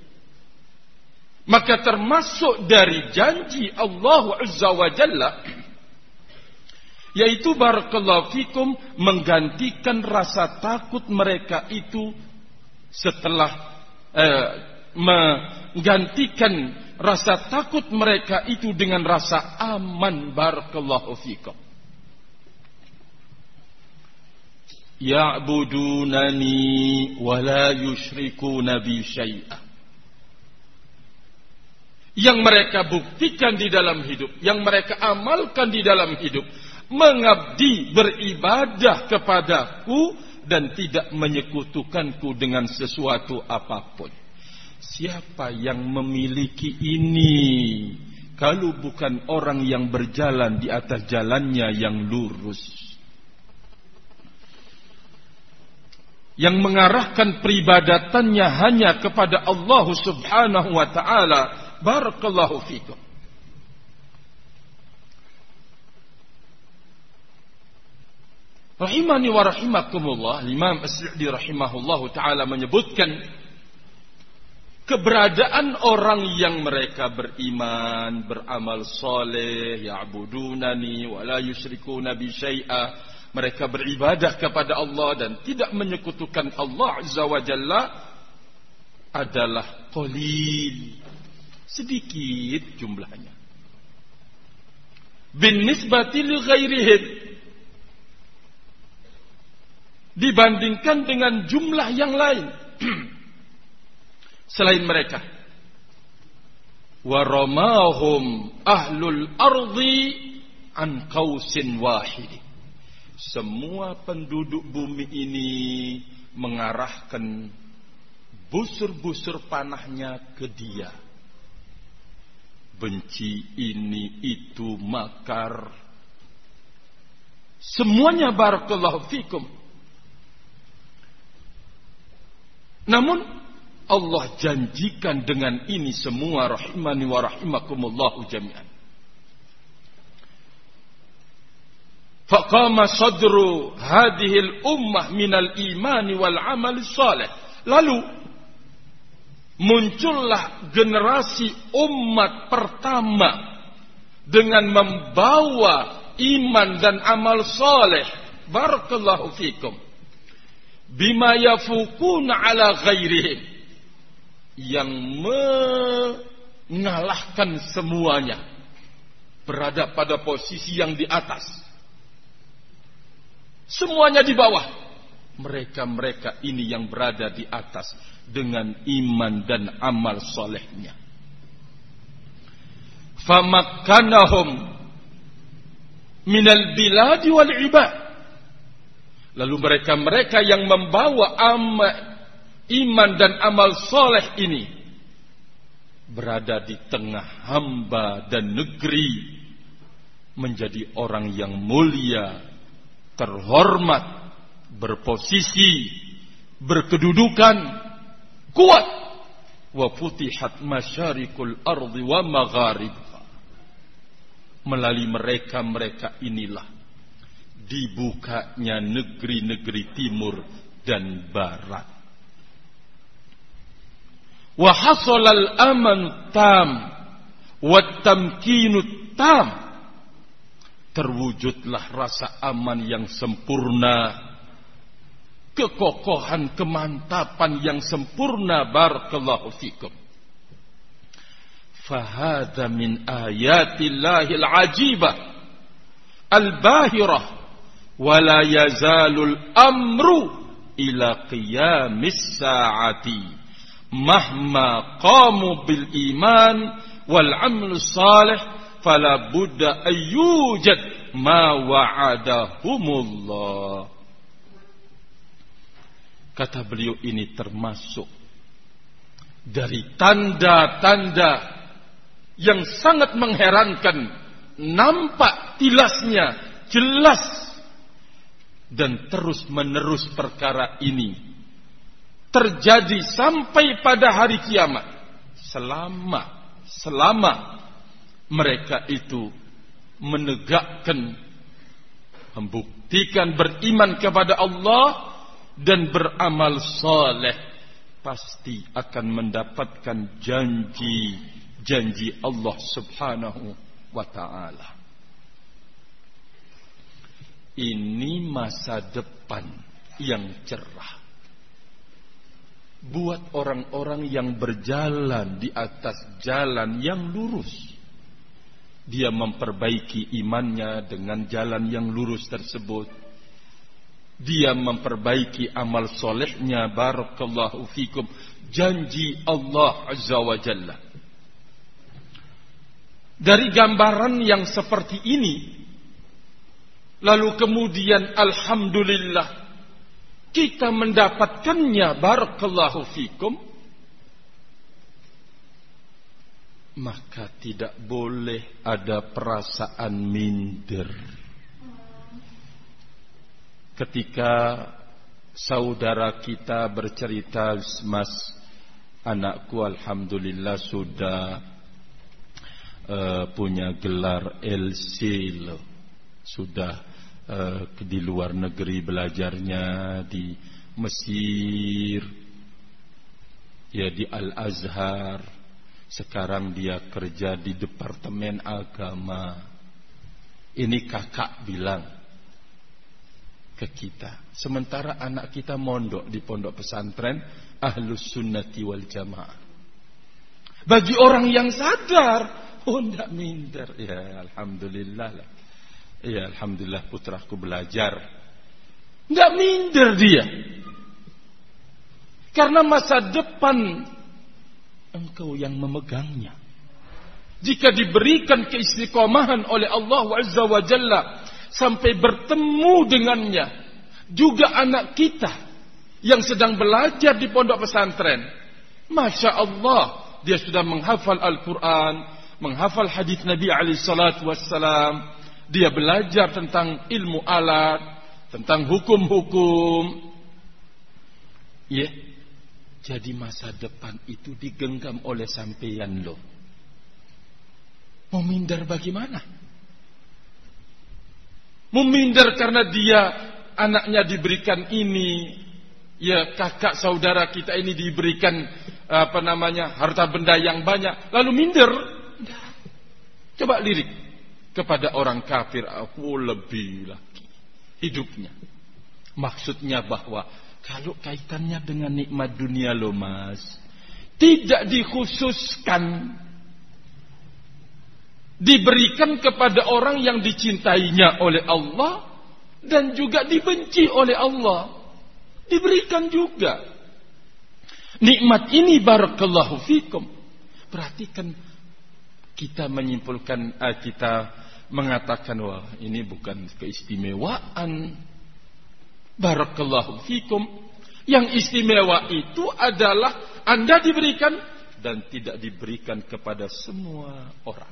Maka termasuk dari janji Allah Azza wa Jalla, yaitu barakallahu fikum, menggantikan rasa takut mereka itu setelah eh, menggantikan rasa takut mereka itu dengan rasa aman. Barakallahu fikum. Ya'budunani wa la yusyrikuna bi syai'a. Yang mereka buktikan di dalam hidup, yang mereka amalkan di dalam hidup, mengabdi, beribadah kepadaku dan tidak menyekutukanku dengan sesuatu apapun. Siapa yang memiliki ini kalau bukan orang yang berjalan di atas jalannya yang lurus, yang mengarahkan peribadatannya hanya kepada Allah Subhanahu wa ta'ala? Barakallahu fikum. Rahimani wa rahimakumullah. Imam As-Sa'di rahimahullahu ta'ala menyebutkan keberadaan orang yang mereka beriman, beramal soleh, ya'budunani wa la yusyrikuna bi syai'a, mereka beribadah kepada Allah dan tidak menyekutukan Allah Azza wa Jalla, adalah qalil, sedikit jumlahnya. Bin nisbati li ghairihim, dibandingkan dengan jumlah yang lain selain mereka. Wa ramahum ahlul ardi an qausin wahid. Semua penduduk bumi ini mengarahkan busur-busur panahnya ke dia. Benci ini itu makar, semuanya barakallahu fikum. Namun Allah janjikan dengan ini semua, rahimani wa rahimakumullahu jami'an. Faqama sadru hadhil ummah minal imani wal amali salih. Lalu muncullah generasi umat pertama dengan membawa iman dan amal saleh. Barakallahu fikum. Bima yafukuna ala ghairihim, yang mengalahkan semuanya, berada pada posisi yang di atas, semuanya di bawah. Mereka-mereka ini yang berada di atas dengan iman dan amal solehnya. Famakkanahum minal biladi wal ibad. Lalu mereka-mereka yang membawa ama, iman dan amal soleh ini berada di tengah hamba dan negeri, menjadi orang yang mulia, terhormat, berposisi, berkedudukan, kuat. Wa futihat masyarikul ardi wa magharibha. Melalui mereka-mereka inilah dibukanya negeri-negeri timur dan barat. Wa hasalal aman tam wa tamkinut tam. Terwujudlah rasa aman yang sempurna, kekokohan, kemantapan yang sempurna. Barakallahu fikum. Fahada min ayatillahil ajibah al-bahirah, wa la yazalul amru ila qiyamis sa'ati mahma qamu bil iman wal amlu salih fala budda ayyujad ma wa'adahumullah. Kata beliau, ini termasuk dari tanda-tanda yang sangat mengherankan, nampak tilasnya, jelas, dan terus menerus perkara ini terjadi sampai pada hari kiamat. Selama selama mereka itu menegakkan, membuktikan beriman kepada Allah dan beramal saleh, pasti akan mendapatkan janji janji Allah subhanahu wa ta'ala. Ini masa depan yang cerah buat orang-orang yang berjalan di atas jalan yang lurus. Dia memperbaiki imannya dengan jalan yang lurus tersebut. Dia memperbaiki amal solehnya. Barakallahu fikum. Janji Allah Azza wa Jalla. Dari gambaran yang seperti ini, lalu kemudian alhamdulillah kita mendapatkannya, barakallahu fikum, maka tidak boleh ada perasaan minder ketika saudara kita bercerita, "Mas, anakku alhamdulillah sudah Uh, punya gelar L C loh. Sudah uh, di luar negeri belajarnya, di Mesir. ya di Al-Azhar, sekarang dia kerja di Departemen Agama. Ini kakak bilang ke kita, sementara anak kita mondok di pondok pesantren Ahlus Sunnati wal Jamaah. Bagi orang yang sadar, oh ndak minder, ya alhamdulillah lah. Ya alhamdulillah putraku belajar. Ndak minder dia. Karena masa depan engkau yang memegangnya. Jika diberikan keistiqomahan oleh Allah Azza wa Jalla sampai bertemu dengannya, juga anak kita yang sedang belajar di pondok pesantren, Masya Allah, dia sudah menghafal Al-Quran, menghafal hadis Nabi alaihi salatu wassalam, dia belajar tentang ilmu alat, tentang hukum-hukum. Ya, jadi masa depan itu digenggam oleh sampeyan loh. Mau minder bagaimana? Mau minder karena dia anaknya diberikan ini, ya kakak saudara kita ini diberikan apa namanya harta benda yang banyak, lalu minder? Enggak. Coba lirik kepada orang kafir, aku lebih lagi hidupnya. Maksudnya bahwa kalau kaitannya dengan nikmat dunia loh mas, tidak dikhususkan diberikan kepada orang yang dicintainya oleh Allah dan juga dibenci oleh Allah. Diberikan juga nikmat ini, barakallahu fikum. Perhatikan, kita menyimpulkan, kita mengatakan wah ini bukan keistimewaan. Barakallahu fikum. Yang istimewa itu adalah Anda diberikan dan tidak diberikan kepada semua orang.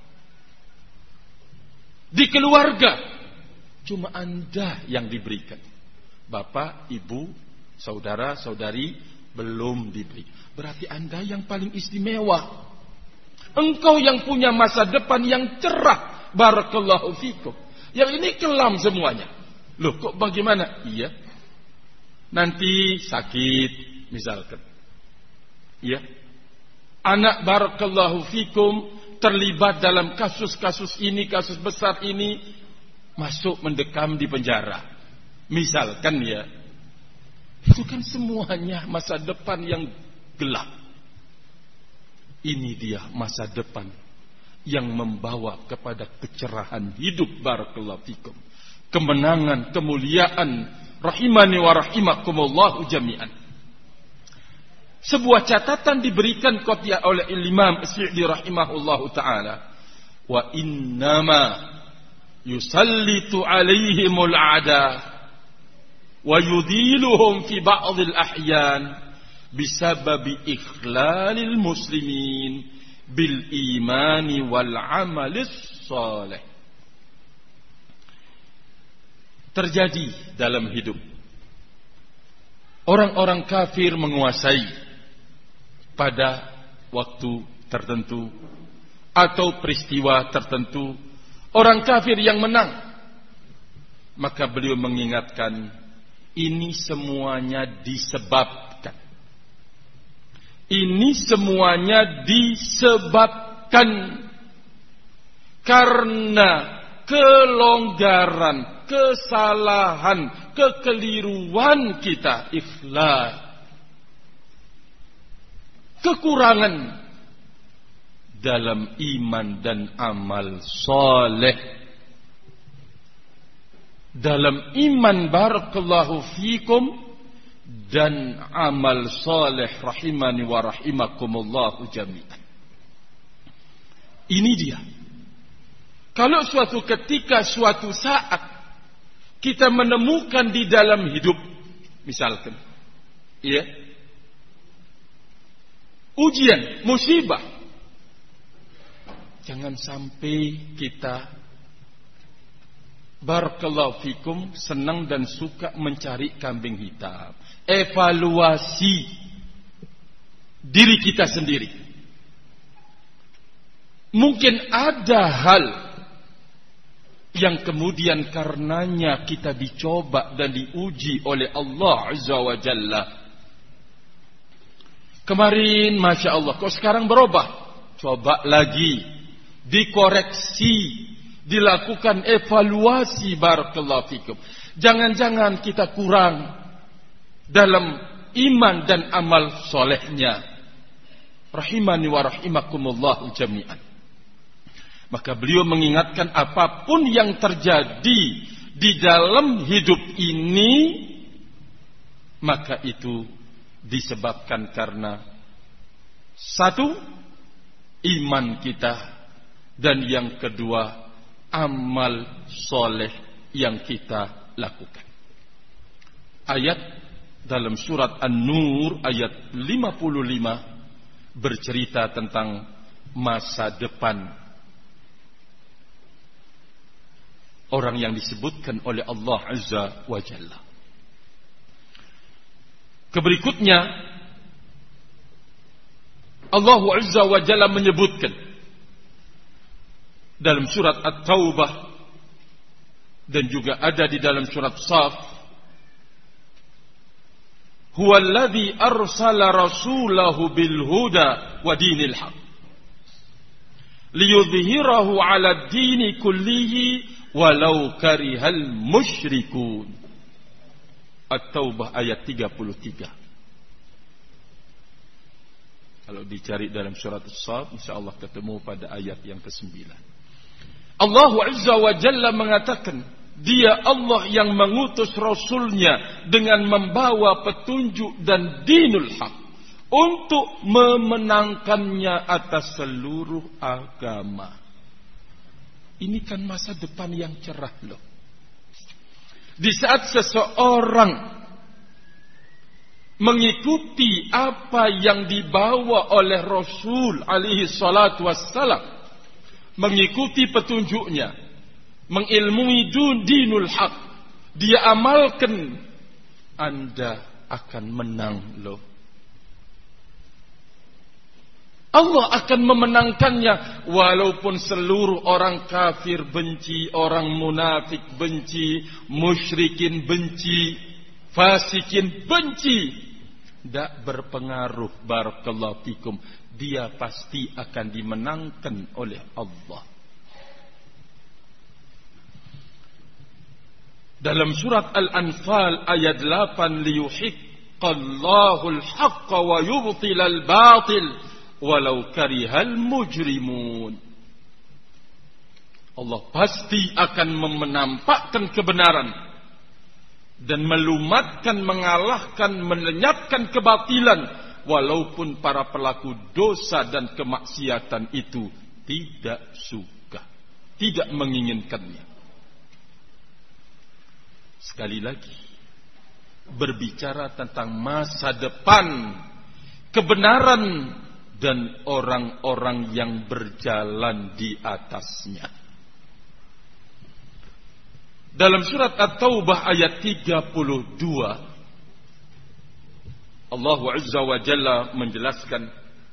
Di keluarga cuma Anda yang diberikan. Bapak, ibu, saudara, saudari belum diberi. Berarti Anda yang paling istimewa. Engkau yang punya masa depan yang cerah. Barakallahu fikum. Yang ini kelam semuanya. Loh kok bagaimana? Iya. Nanti sakit misalkan. Iya. Anak barakallahu fikum terlibat dalam kasus-kasus ini, kasus besar ini, masuk mendekam di penjara. Misalkan ya. Itu kan semuanya masa depan yang gelap. Ini dia masa depan yang membawa kepada kecerahan hidup, barakallahu fikum. Kemenangan, kemuliaan, rahimani wa rahimakumullahu jami'an. Sebuah catatan diberikan kopiah oleh Imam As-Sa'di rahimahullahu ta'ala. Wa innama yusallitu alaihimul a'da wa yudhiluhum fi ba'dil ahyan bisababi ikhlalil muslimin bil imani wal amalis salih. Terjadi dalam hidup, orang-orang kafir menguasai pada waktu tertentu atau peristiwa tertentu, orang kafir yang menang. Maka beliau mengingatkan, ini semuanya disebabkan. Ini semuanya disebabkan karena kelonggaran, kesalahan, kekeliruan kita, ikhlas, kekurangan dalam iman dan amal soleh. Dalam iman barakallahu fikum dan amal soleh rahimani wa rahimakumullahu jami'an. Ini dia. Kalau suatu ketika, suatu saat kita menemukan di dalam hidup, misalkan, ya, ujian, musibah, jangan sampai kita barakallahu fikum senang dan suka mencari kambing hitam. Evaluasi diri kita sendiri. Mungkin ada hal yang kemudian karenanya kita dicoba dan diuji oleh Allah Azza wa Jalla. Kemarin Masya Allah, kok sekarang berubah? Coba lagi, dikoreksi, dilakukan evaluasi. Barakallahu fikum. Jangan-jangan kita kurang dalam iman dan amal solehnya. Rahimani wa rahimakumullahu jami'an. Maka beliau mengingatkan apapun yang terjadi di dalam hidup ini, maka itu disebabkan karena satu, iman kita, dan yang kedua, amal soleh yang kita lakukan. Ayat dalam surat An-Nur ayat lima puluh lima bercerita tentang masa depan orang yang disebutkan oleh Allah Azza wa Jalla. Keberikutnya Allah Azza wa Jalla menyebutkan dalam surat At-Taubah dan juga ada di dalam surat Shaf, huwa alladhi arsala rasulahu bil huda wa dinil haq liyudhhirahu 'ala ad-dini kullihi walau karihal musyrikun. At-Taubah ayat tiga puluh tiga. Kalau dicari dalam surat As-Shaf, insyaallah ketemu pada ayat yang kesembilan. Allah Azza wa Jalla mengatakan, Dia Allah yang mengutus Rasulnya dengan membawa petunjuk dan dinul haq untuk memenangkannya atas seluruh agama. Ini kan masa depan yang cerah loh. Di saat seseorang mengikuti apa yang dibawa oleh Rasul alaihi salatu wassalam, mengikuti petunjuknya, mengilmui dinul haq, dia amalkan, Anda akan menang loh. Allah akan memenangkannya walaupun seluruh orang kafir benci, orang munafik benci, musyrikin benci, fasikin benci. Tidak berpengaruh, barakallahu fikum. Dia pasti akan dimenangkan oleh Allah. Dalam surat Al-Anfal ayat delapan, liyuhiqqallahu al-haqqa wa yubtilal batil walau karihal mujrimun. Allah pasti akan menampakkan kebenaran dan melumatkan, mengalahkan, melenyapkan kebatilan walaupun para pelaku dosa dan kemaksiatan itu tidak suka, tidak menginginkannya. Sekali lagi, berbicara tentang masa depan, kebenaran, dan orang-orang yang berjalan di atasnya. Dalam surat At-Taubah ayat tiga puluh dua, Allah Azza wa Jalla menjelaskan,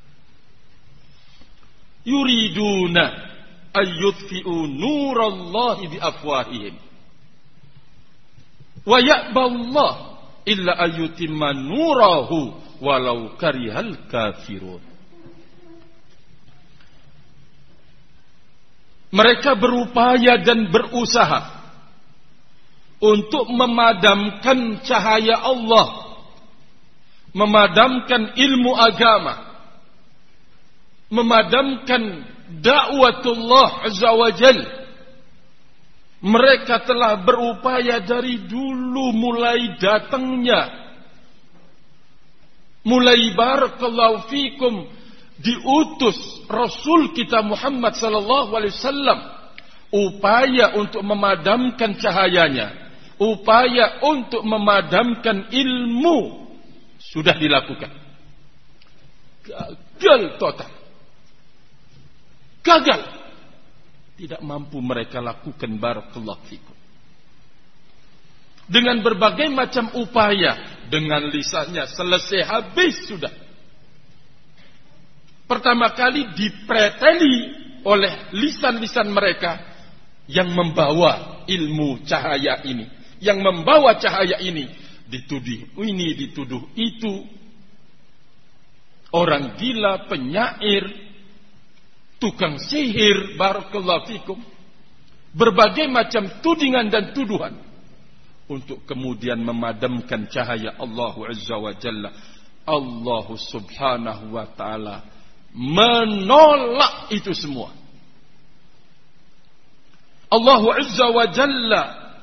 yuriduna ayyutfi'u nurallahi biafwahihim wa ya'ballah illa ayyutimma nurahu walau karihal kafirun. Mereka berupaya dan berusaha untuk memadamkan cahaya Allah, memadamkan ilmu agama, memadamkan dakwatullah Azza wa Jal. Mereka telah berupaya dari dulu mulai datangnya, mulai barakallahu fikum diutus Rasul kita Muhammad sallallahu alaihi wasallam, upaya untuk memadamkan cahayanya, upaya untuk memadamkan ilmu sudah dilakukan. Gagal total. Gagal. Tidak mampu mereka lakukan, barakallahu fikum. Dengan berbagai macam upaya, dengan lisannya selesai habis sudah. Pertama kali dipreteli oleh lisan-lisan mereka yang membawa ilmu cahaya ini, yang membawa cahaya ini, dituduh ini, dituduh itu. orang gila, penyair, tukang sihir, barakallahu fikum, berbagai macam tudingan dan tuduhan untuk kemudian memadamkan cahaya Allah Azza wa Jalla. Allah Subhanahu wa Ta'ala menolak itu semua. Allah Azza wa Jalla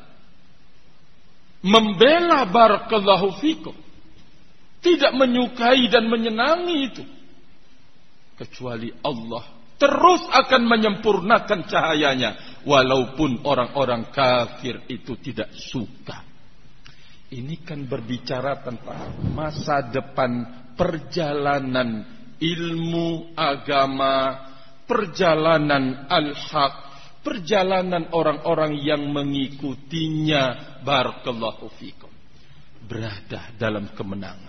membela barakallahu fikum, tidak menyukai dan menyenangi itu, kecuali Allah terus akan menyempurnakan cahayanya walaupun orang-orang kafir itu tidak suka. Ini kan berbicara tentang masa depan perjalanan ilmu agama, perjalanan al-haq, perjalanan orang-orang yang mengikutinya, barakallahu fikum, berada dalam kemenangan.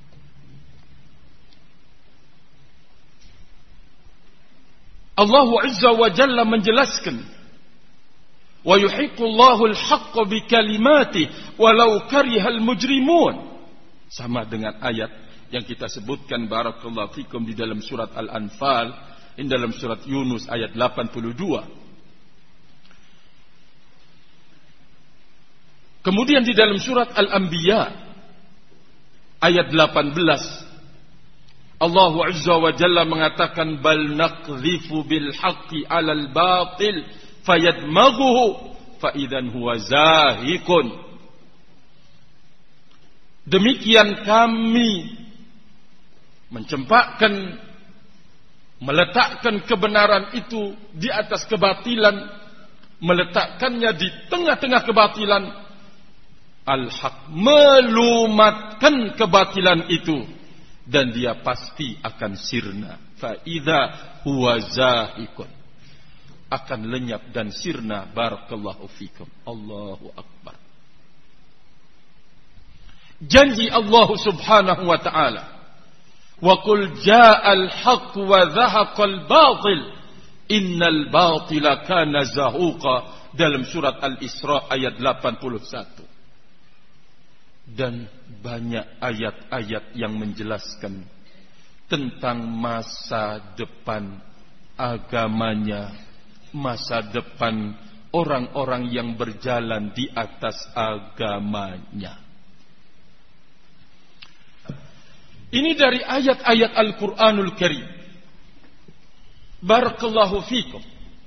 Allah Azza wa Jalla menjelaskan, wa yuhiqqullahu al-haqqa bi kalimatihi walau karihal mujrimun, sama dengan ayat yang kita sebutkan barakallahu fikum di dalam surat Al-Anfal, di dalam surat Yunus ayat delapan puluh dua. Kemudian di dalam surat Al-Anbiya ayat delapan belas, Allah Azza wa Jalla mengatakan, bal naqdhifu bil haqqi 'alal batil fayadmaghuhu fa idzan huwa zahiqun. Demikian kami mencempakkan, meletakkan kebenaran itu di atas kebatilan, meletakkannya di tengah-tengah kebatilan. Al-haq melumatkan kebatilan itu dan dia pasti akan sirna. Fa idza huwa zahiqun, akan lenyap dan sirna, barakallahu fikum. Allahu akbar. Janji Allah Subhanahu wa ta'ala, wa qul ja'al haqq wa dhahaqal batil innal batila kana zahuqa, dalam surat Al-Isra ayat delapan puluh satu. Dan banyak ayat-ayat yang menjelaskan tentang masa depan agamanya, masa depan orang-orang yang berjalan di atas agamanya. Ini dari ayat-ayat Al-Quranul Karim. Barakallahu fikum.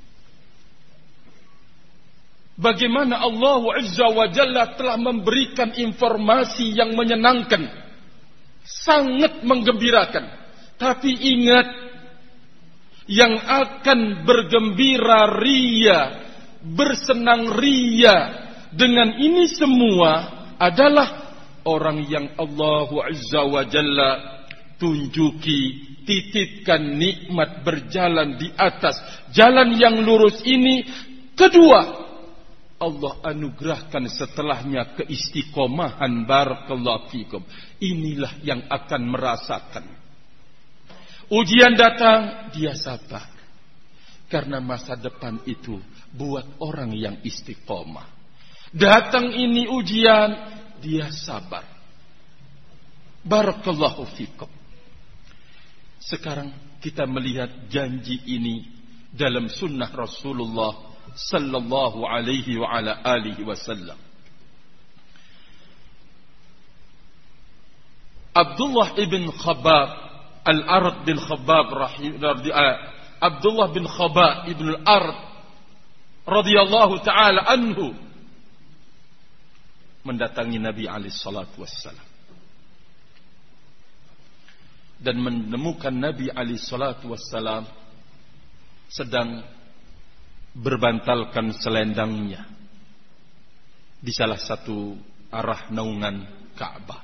Bagaimana Allah Azza wa Jalla telah memberikan informasi yang menyenangkan, sangat menggembirakan. Tapi ingat, yang akan bergembira ria, bersenang ria dengan ini semua adalah orang yang Allah Azza wa Jalla tunjuki, titipkan nikmat berjalan di atas jalan yang lurus ini. Kedua, Allah anugerahkan setelahnya keistiqomahan, barakallahu fikum. Inilah yang akan merasakan. Ujian datang, dia sabar. Karena masa depan itu buat orang yang istiqomah. Datang ini ujian, dia sabar. Barakallahu fikum. Sekarang kita melihat janji ini dalam sunnah Rasulullah sallallahu alaihi wa ala alihi wasallam. Abdullah ibn Khabbab Al-Ard bin Khabbab Abdullah bin Khabbab ibn Al-Ard radhiyallahu taala anhu mendatangi Nabi alaihi salatu wassalam dan menemukan Nabi alaihi salatu wassalam sedang berbantalkan selendangnya di salah satu arah naungan Ka'bah.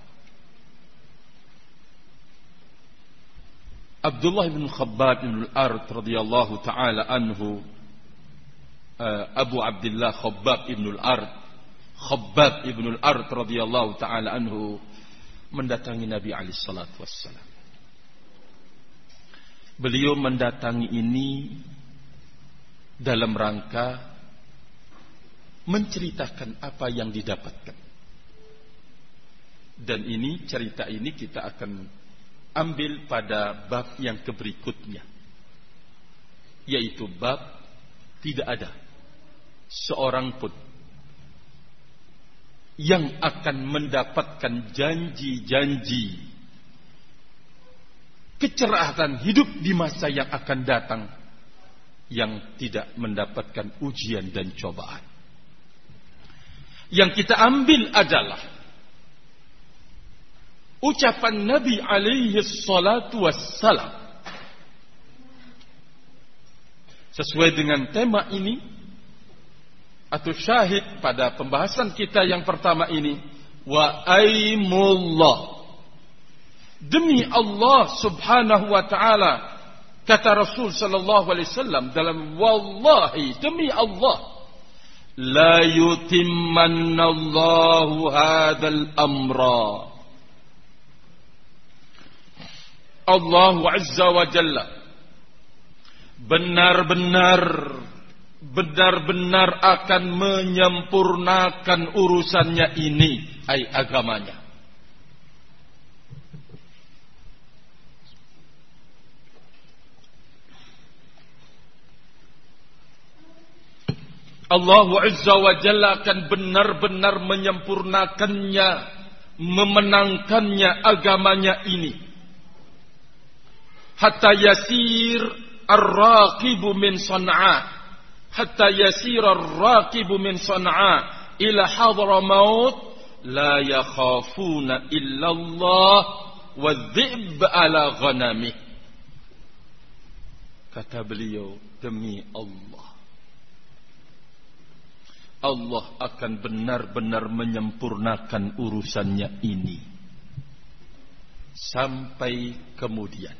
Abdullah bin Khabbab bin Al-Ard radhiyallahu taala anhu, uh, Abu Abdullah Khabbab bin Al-Ard, Khabbab bin Al-Ard radhiyallahu taala anhu mendatangi Nabi alaihi salatu wassalam. Beliau mendatangi ini dalam rangka menceritakan apa yang didapatkan. Dan ini, cerita ini kita akan ambil pada bab yang keberikutnya, yaitu bab tidak ada seorang pun yang akan mendapatkan janji-janji kecerahan hidup di masa yang akan datang yang tidak mendapatkan ujian dan cobaan. Yang kita ambil adalah ucapan Nabi alaihi salatu wassalam. Sesuai dengan tema ini atau syahid pada pembahasan kita yang pertama ini, wa aimullah, demi Allah subhanahu wa ta'ala, kata Rasul sallallahu alaihi wasallam dalam wallahi, demi Allah, la yutimmannallahu hadzal amra. Allah azza wa jalla benar-benar benar-benar akan menyempurnakan urusannya ini, ai agamanya. Allah Azza wa Jalla akan benar-benar menyempurnakannya, memenangkannya agamanya ini. Hatta yasir ar-raqibu min San'a, hatta yasir ar-raqibu min San'a ila Hadramaut la yakhafuna illa Allah wadh-dhi'b ala ghanamih. Kata beliau, demi Allah, Allah akan benar-benar menyempurnakan urusannya ini sampai kemudian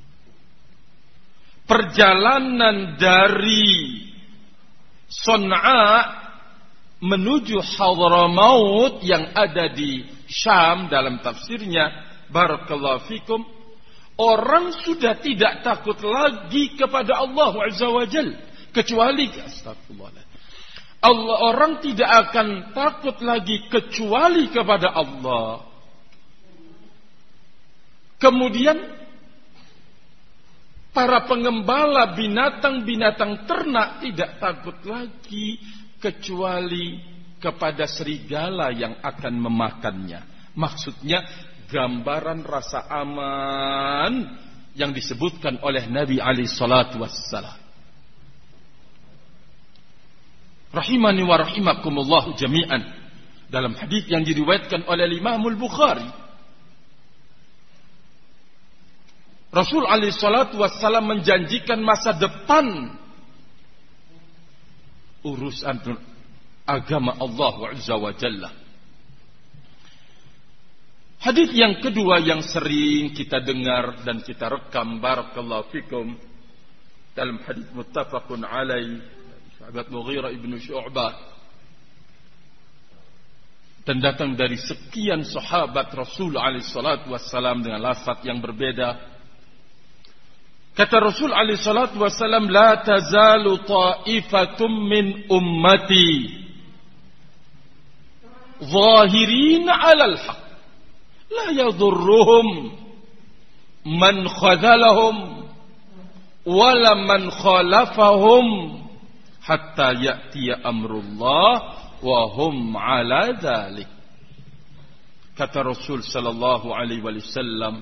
perjalanan dari San'a menuju Hadramaut yang ada di Syam. Dalam tafsirnya, barakallahu fikum, orang sudah tidak takut lagi kepada Allah Azza wa Jalla, kecuali astagfirullah, Allah, orang tidak akan takut lagi kecuali kepada Allah. Kemudian para pengembala binatang-binatang ternak tidak takut lagi kecuali kepada serigala yang akan memakannya. Maksudnya gambaran rasa aman yang disebutkan oleh Nabi alaihi salatu wassalam. Rahimani wa rahimakumullah jami'an. Dalam hadis yang diriwayatkan oleh Imam Al-Bukhari, Rasul alaihi salatu wassalam menjanjikan masa depan urusan agama Allah Azza wa Jalla. Hadis yang kedua yang sering kita dengar dan kita rekam, barakallahu fikum, dalam hadis muttafaqun alaih, sahabat Mughirah ibnu Syu'bah, dan datang dari sekian sahabat Rasul alaihi salatu wassalam dengan lafaz yang berbeda. Kata Rasul alaihi salatu wassalam, la tazalu ta'ifatum min ummati zahirina 'alal haqq la yadurruhum man khadhalahum wala man khalafahum hatta ya'tiya amrullah wa hum 'ala dzalik. Kata Rasul sallallahu alaihi wasallam,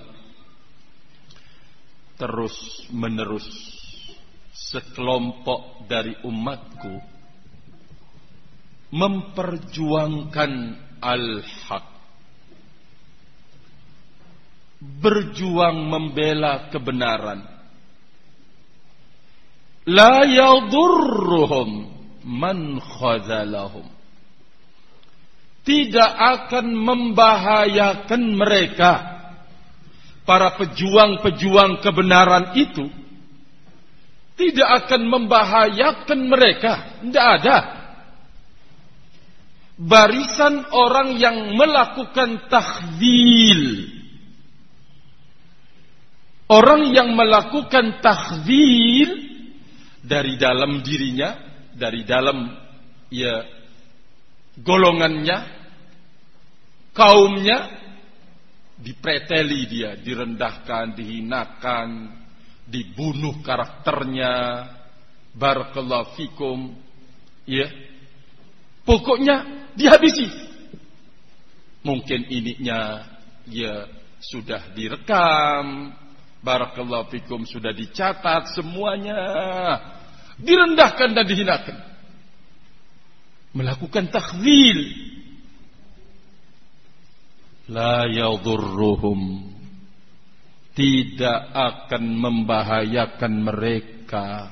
terus menerus sekelompok dari umatku memperjuangkan al-haq, berjuang membela kebenaran. La yadurruhum man khazalahum, tidak akan membahayakan mereka, para pejuang-pejuang kebenaran itu tidak akan membahayakan mereka. Tidak ada barisan orang yang melakukan takhzil, orang yang melakukan takhzil dari dalam dirinya, dari dalam ya golongannya, kaumnya, dipreteli dia, direndahkan, dihinakan, dibunuh karakternya, barakallahu fikum, ya. Pokoknya dihabisi. Mungkin ininya ya sudah direkam, barakallahu fikum, sudah dicatat semuanya, direndahkan dan dihinakan. Melakukan takhzil. La yadurruhum, tidak akan membahayakan mereka.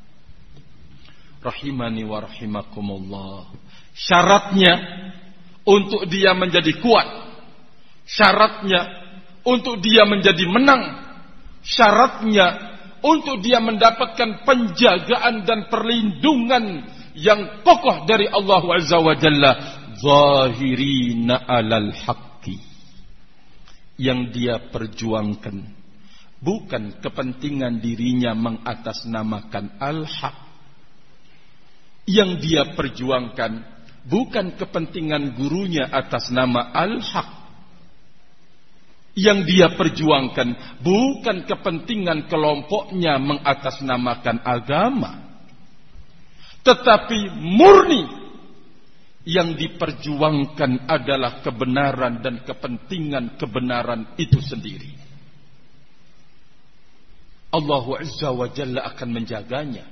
Rahimani wa rahimakumullah. Syaratnya untuk dia menjadi kuat, syaratnya untuk dia menjadi menang, syaratnya untuk dia mendapatkan penjagaan dan perlindungan yang kokoh dari Allah Azza wa Jalla, zahirina alal haqqi, yang dia perjuangkan bukan kepentingan dirinya mengatasnamakan al-haq, yang dia perjuangkan bukan kepentingan gurunya atas nama al-haq, yang dia perjuangkan bukan kepentingan kelompoknya mengatasnamakan agama, tetapi murni yang diperjuangkan adalah kebenaran dan kepentingan kebenaran itu sendiri. Allah Azza wa Jalla akan menjaganya.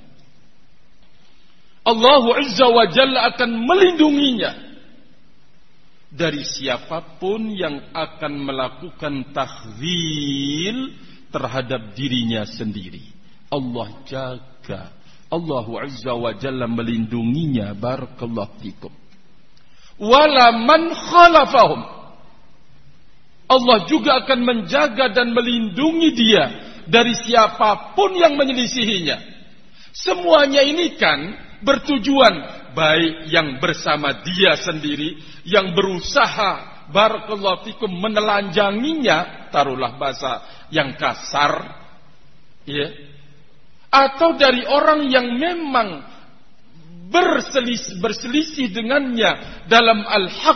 Allah Azza wa Jalla akan melindunginya dari siapapun yang akan melakukan takhzil terhadap dirinya sendiri. Allah jaga, Allah Azza wa Jalla melindunginya. Barakallahu fikum. Wala man khalafahum, Allah juga akan menjaga dan melindungi dia dari siapapun yang menyelisihinya. Semuanya ini kan bertujuan baik yang bersama dia sendiri, yang berusaha barakallahu fikum menelanjanginya, taruhlah bahasa yang kasar, ya, atau dari orang yang memang berselisih, berselisih dengannya dalam al-haq.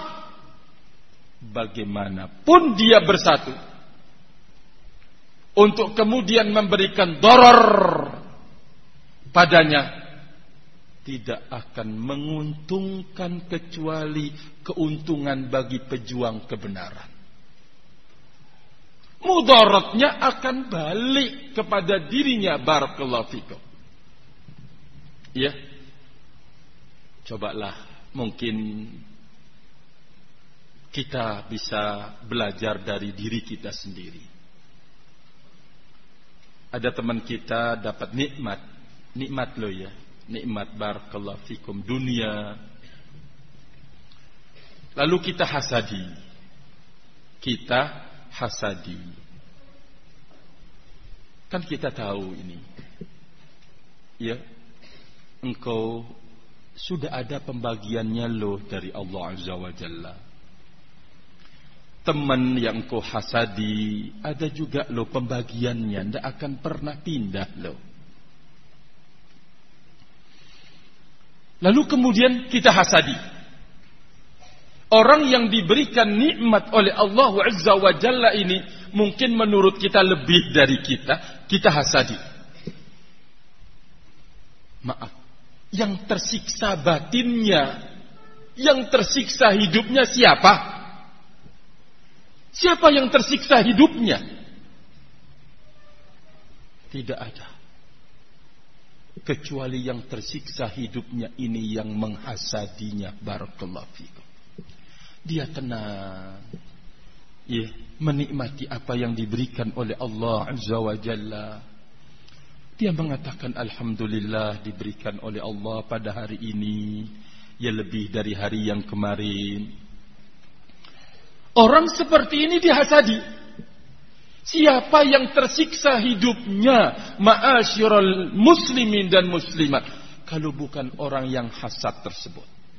Bagaimanapun dia bersatu untuk kemudian memberikan doror padanya, tidak akan menguntungkan kecuali keuntungan bagi pejuang kebenaran. Mudaratnya akan balik kepada dirinya. Barakallahu fikum. Ya, cobalah, mungkin kita bisa belajar dari diri kita sendiri. Ada teman kita dapat nikmat, nikmat loh ya, nikmat barakallahu fikum dunia, lalu kita hasadi, kita hasadi. Kan kita tahu ini, ya, engkau sudah ada pembagiannya loh dari Allah Azza wa Jalla. Teman yang kau hasadi ada juga loh pembagiannya, tidak akan pernah pindah loh. Lalu kemudian kita hasadi orang yang diberikan nikmat oleh Allah Azza wa Jalla ini, mungkin menurut kita lebih dari kita, kita hasadi. Maaf, yang tersiksa batinnya, yang tersiksa hidupnya siapa? Siapa yang tersiksa hidupnya? Tidak ada, kecuali yang tersiksa hidupnya ini yang menghasadinya. Barakallahu fikum. Dia tenang, ya, menikmati apa yang diberikan oleh Allah Azza wa Jalla. Dia mengatakan alhamdulillah diberikan oleh Allah pada hari ini ya lebih dari hari yang kemarin. Orang seperti ini dihasadi. Siapa yang tersiksa hidupnya, ma'asyiral muslimin dan muslimat, kalau bukan orang yang hasad tersebut?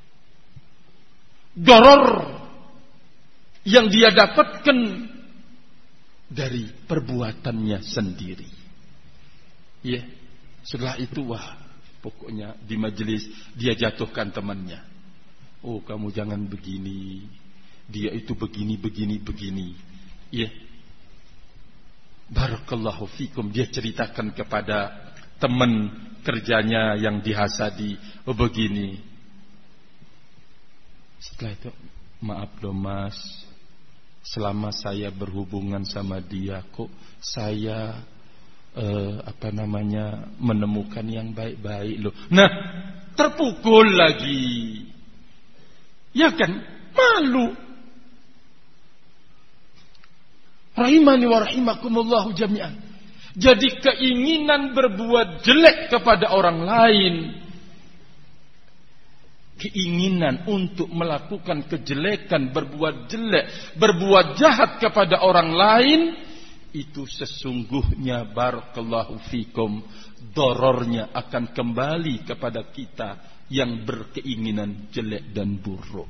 Doror yang dia dapatkan dari perbuatannya sendiri. Ya, setelah itu wah, pokoknya di majelis dia jatuhkan temannya. Oh, kamu jangan begini. Dia itu begini, begini, begini. Ya. Barakallahu fikum, dia ceritakan kepada teman kerjanya yang dihasadi, oh begini. Setelah itu, maaf loh mas, selama saya berhubungan sama dia kok saya eh, apa namanya menemukan yang baik-baik loh. Nah, terpukul lagi. Ya kan? Malu. Rahimani wa rahimakumullahu jami'an. Jadi keinginan berbuat jelek kepada orang lain, keinginan untuk melakukan kejelekan, berbuat jelek, berbuat jahat kepada orang lain, itu sesungguhnya barakallahu fikum, dorornya akan kembali kepada kita yang berkeinginan jelek dan buruk.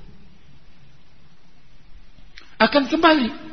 Akan kembali.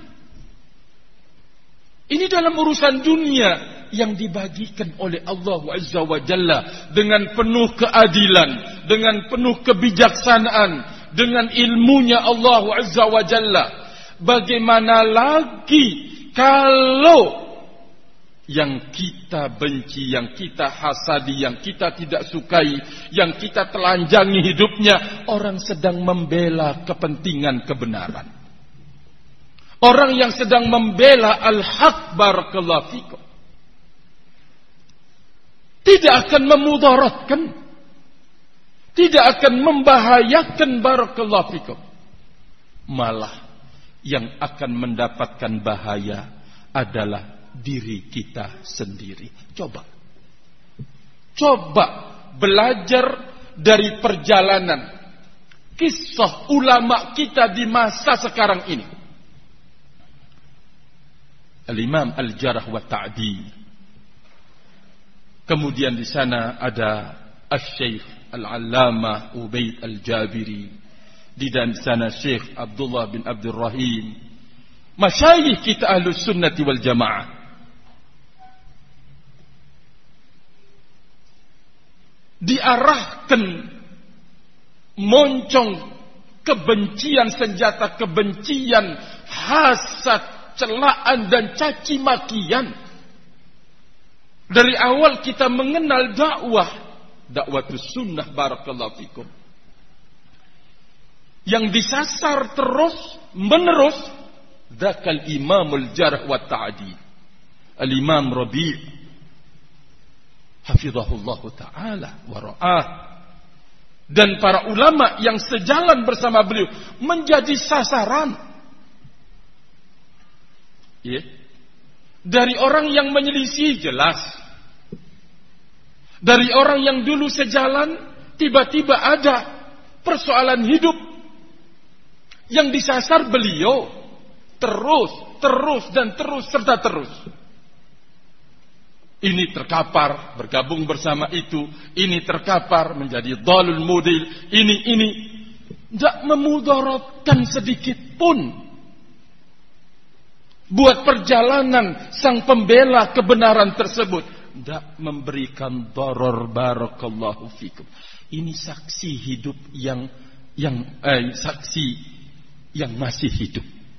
Ini dalam urusan dunia yang dibagikan oleh Allah Azza wa Jalla dengan penuh keadilan, dengan penuh kebijaksanaan, dengan ilmunya Allah Azza wa Jalla. Bagaimana lagi kalau yang kita benci, yang kita hasadi, yang kita tidak sukai, yang kita telanjangi hidupnya, orang sedang membela kepentingan kebenaran. Orang yang sedang membela al-haq barakallahu fikum. Tidak akan memudaratkan. Tidak akan membahayakan barakallahu fikum. Malah yang akan mendapatkan bahaya adalah diri kita sendiri. Coba. Coba belajar dari perjalanan kisah ulama kita di masa sekarang ini. Al-Imam Al-Jarh wa Ta'dil. Kemudian di sana ada Al-Syekh Al-Allamah Ubaid Al-Jabiri. Di dan sana Syekh Abdullah bin Abdul Rahim. Masyayikh kita Ahlus Sunnati wal Jamaah. Diarahkan moncong kebencian, senjata kebencian, hasad, celaan dan caci makian. Dari awal kita mengenal dakwah, dakwatus sunnah barakallahu fikum, yang disasar terus menerus dzakal imamul jarh wa ta'dil, al-imam Rabi' hafizahullahu taala wa ra'ah, dan para ulama yang sejalan bersama beliau menjadi sasaran. Ya. Dari orang yang menyelisih jelas. Dari orang yang dulu sejalan, tiba-tiba ada persoalan hidup yang disasar beliau. Terus, terus dan terus serta terus. Ini terkapar, bergabung bersama itu. Ini terkapar menjadi dhalul mudil. Ini, ini. Tidak memudaratkan sedikit pun. Buat perjalanan sang pembela kebenaran tersebut, tidak memberikan doror barakallahu fikum. Ini saksi hidup yang yang eh, saksi yang masih hidup.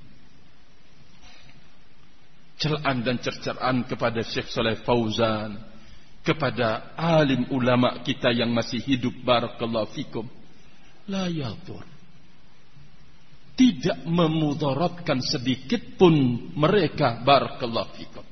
Celaan dan cercaan kepada Syekh Saleh Fauzan, kepada alim ulama kita yang masih hidup barakallahu fikum, la yadur. Tidak memudaratkan sedikit pun mereka barakallahu fikum.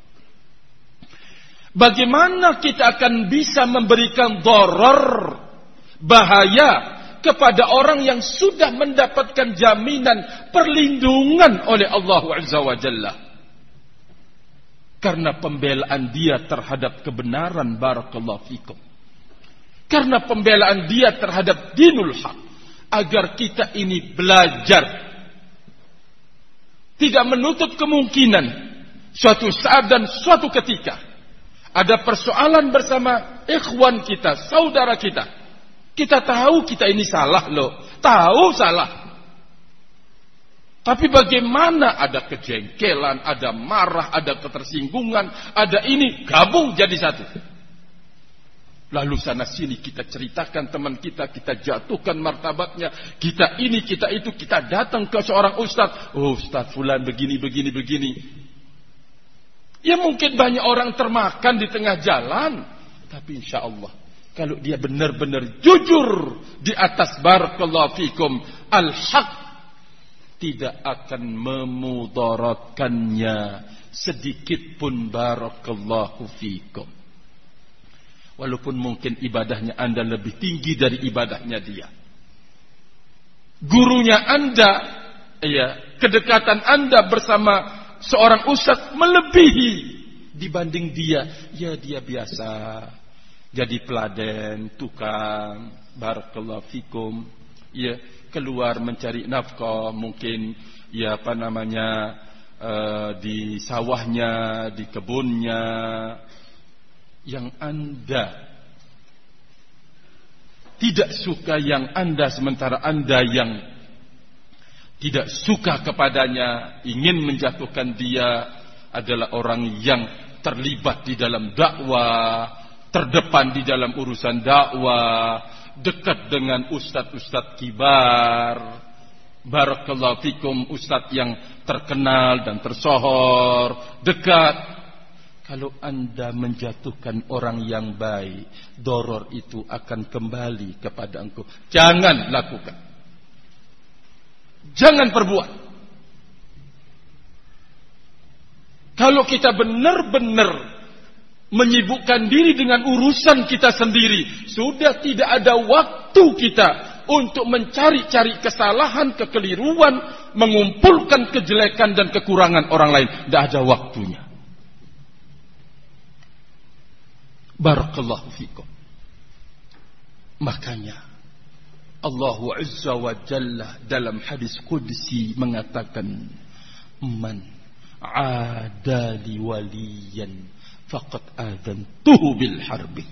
Bagaimana kita akan bisa memberikan darar, bahaya kepada orang yang sudah mendapatkan jaminan perlindungan oleh Allah Azza wa Jalla? Karena pembelaan dia terhadap kebenaran barakallahu fikum. Karena pembelaan dia terhadap dinul haq. Agar kita ini belajar. Tidak menutup kemungkinan suatu saat dan suatu ketika ada persoalan bersama ikhwan kita, saudara kita. Kita tahu kita ini salah loh. Tahu salah. Tapi bagaimana ada kejengkelan, ada marah, ada ketersinggungan, ada ini gabung jadi satu. Lalu sana sini kita ceritakan teman kita, kita jatuhkan martabatnya, kita ini, kita itu, kita datang ke seorang ustaz. Oh, Ustaz fulan begini, begini, begini. Ya mungkin banyak orang termakan di tengah jalan, tapi insya Allah kalau dia benar-benar jujur di atas barakallahu fikum al-haq, tidak akan memudaratkannya sedikit pun barakallahu fikum. Walaupun mungkin ibadahnya Anda lebih tinggi dari ibadahnya dia. Gurunya Anda, ya, kedekatan Anda bersama seorang ustaz melebihi dibanding dia. Ya dia biasa, jadi peladen, tukang, barakallahu fikum, ya, keluar mencari nafkah, mungkin ya apa namanya uh, di sawahnya, di kebunnya. Yang Anda tidak suka yang Anda, sementara Anda yang tidak suka kepadanya, ingin menjatuhkan dia, adalah orang yang terlibat di dalam dakwah, terdepan di dalam urusan dakwah, dekat dengan ustadz-ustadz kibar, barakallahu fikum, ustadz yang terkenal dan tersohor, dekat. Kalau Anda menjatuhkan orang yang baik, doror itu akan kembali kepada engkau. Jangan lakukan. Jangan perbuat. Kalau kita benar-benar menyibukkan diri dengan urusan kita sendiri, sudah tidak ada waktu kita untuk mencari-cari kesalahan, kekeliruan, mengumpulkan kejelekan dan kekurangan orang lain. Tidak ada waktunya. Barakallahu fikum. Makanya Allah Azza wa Jalla dalam hadis qudsi mengatakan, man adali waliyan faqad adantuhu bil harbi.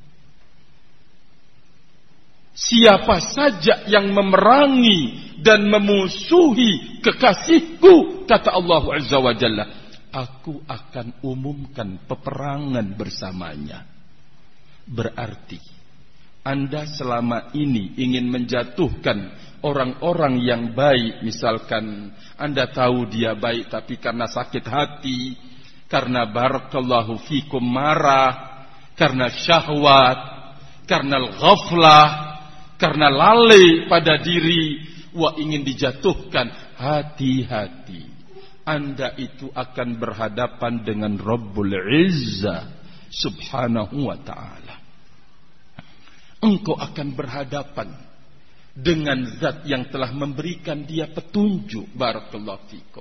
Siapa saja yang memerangi dan memusuhi kekasihku, kata Allah Azza wa Jalla, aku akan umumkan peperangan bersamanya. Berarti Anda selama ini ingin menjatuhkan orang-orang yang baik. Misalkan Anda tahu dia baik, tapi karena sakit hati, karena barakallahu fikum marah, karena syahwat, karena ghaflah, karena lalai pada diri, wah ingin dijatuhkan. Hati-hati, Anda itu akan berhadapan dengan Rabbul Izzah Subhanahu wa ta'ala. Engkau akan berhadapan dengan zat yang telah memberikan dia petunjuk. Barakallahu fikum.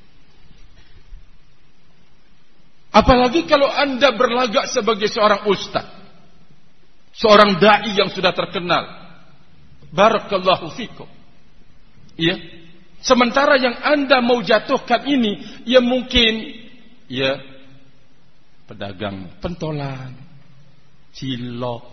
Apalagi kalau Anda berlagak sebagai seorang ustaz, seorang da'i yang sudah terkenal. Barakallahu fikum. Ya. Sementara yang Anda mau jatuhkan ini, ya mungkin ya pedagang pentolan, cilok,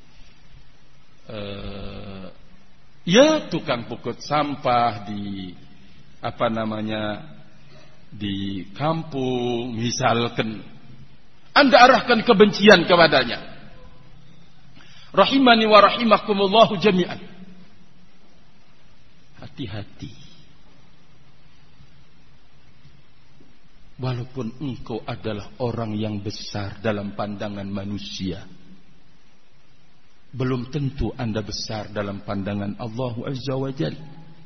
Uh, ya tukang pukut sampah di apa namanya di kampung misalkan, Anda arahkan kebencian kepadanya. Rahimani wa rahimakumullahu jami'an. Hati-hati. Walaupun engkau adalah orang yang besar dalam pandangan manusia, belum tentu Anda besar dalam pandangan Allah Azza wa Jalla.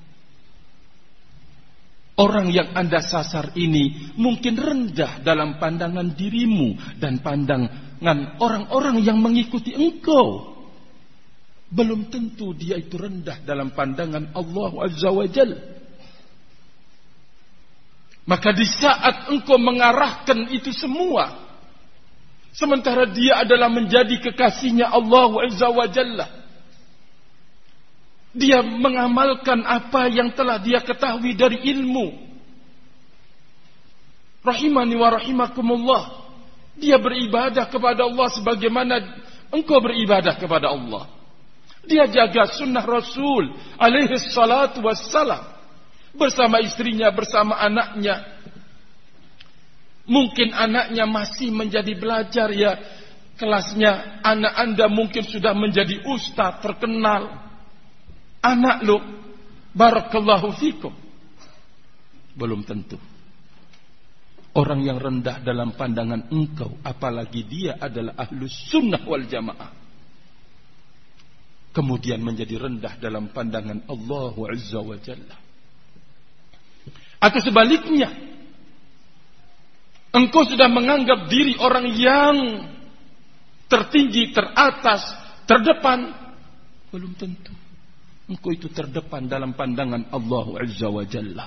Orang yang Anda sasar ini mungkin rendah dalam pandangan dirimu dan pandangan orang-orang yang mengikuti engkau. Belum tentu dia itu rendah dalam pandangan Allah Azza wa Jalla. Maka di saat engkau mengarahkan itu semua, sementara dia adalah menjadi kekasihnya Allah Azza wa Jalla, dia mengamalkan apa yang telah dia ketahui dari ilmu. Rahimani wa rahimakumullah. Dia beribadah kepada Allah sebagaimana engkau beribadah kepada Allah. Dia jaga sunnah Rasul alaihi salatu wassalam bersama istrinya, bersama anaknya. Mungkin anaknya masih menjadi belajar, ya kelasnya anak Anda mungkin sudah menjadi ustaz terkenal. Anak lo, barakallahu fikum. Belum tentu. Orang yang rendah dalam pandangan engkau, apalagi dia adalah ahlus sunnah wal jamaah, kemudian menjadi rendah dalam pandangan Allah Azza wa Jalla. Atau sebaliknya, engkau sudah menganggap diri orang yang tertinggi, teratas, terdepan. Belum tentu engkau itu terdepan dalam pandangan Allah Azza wa Jalla.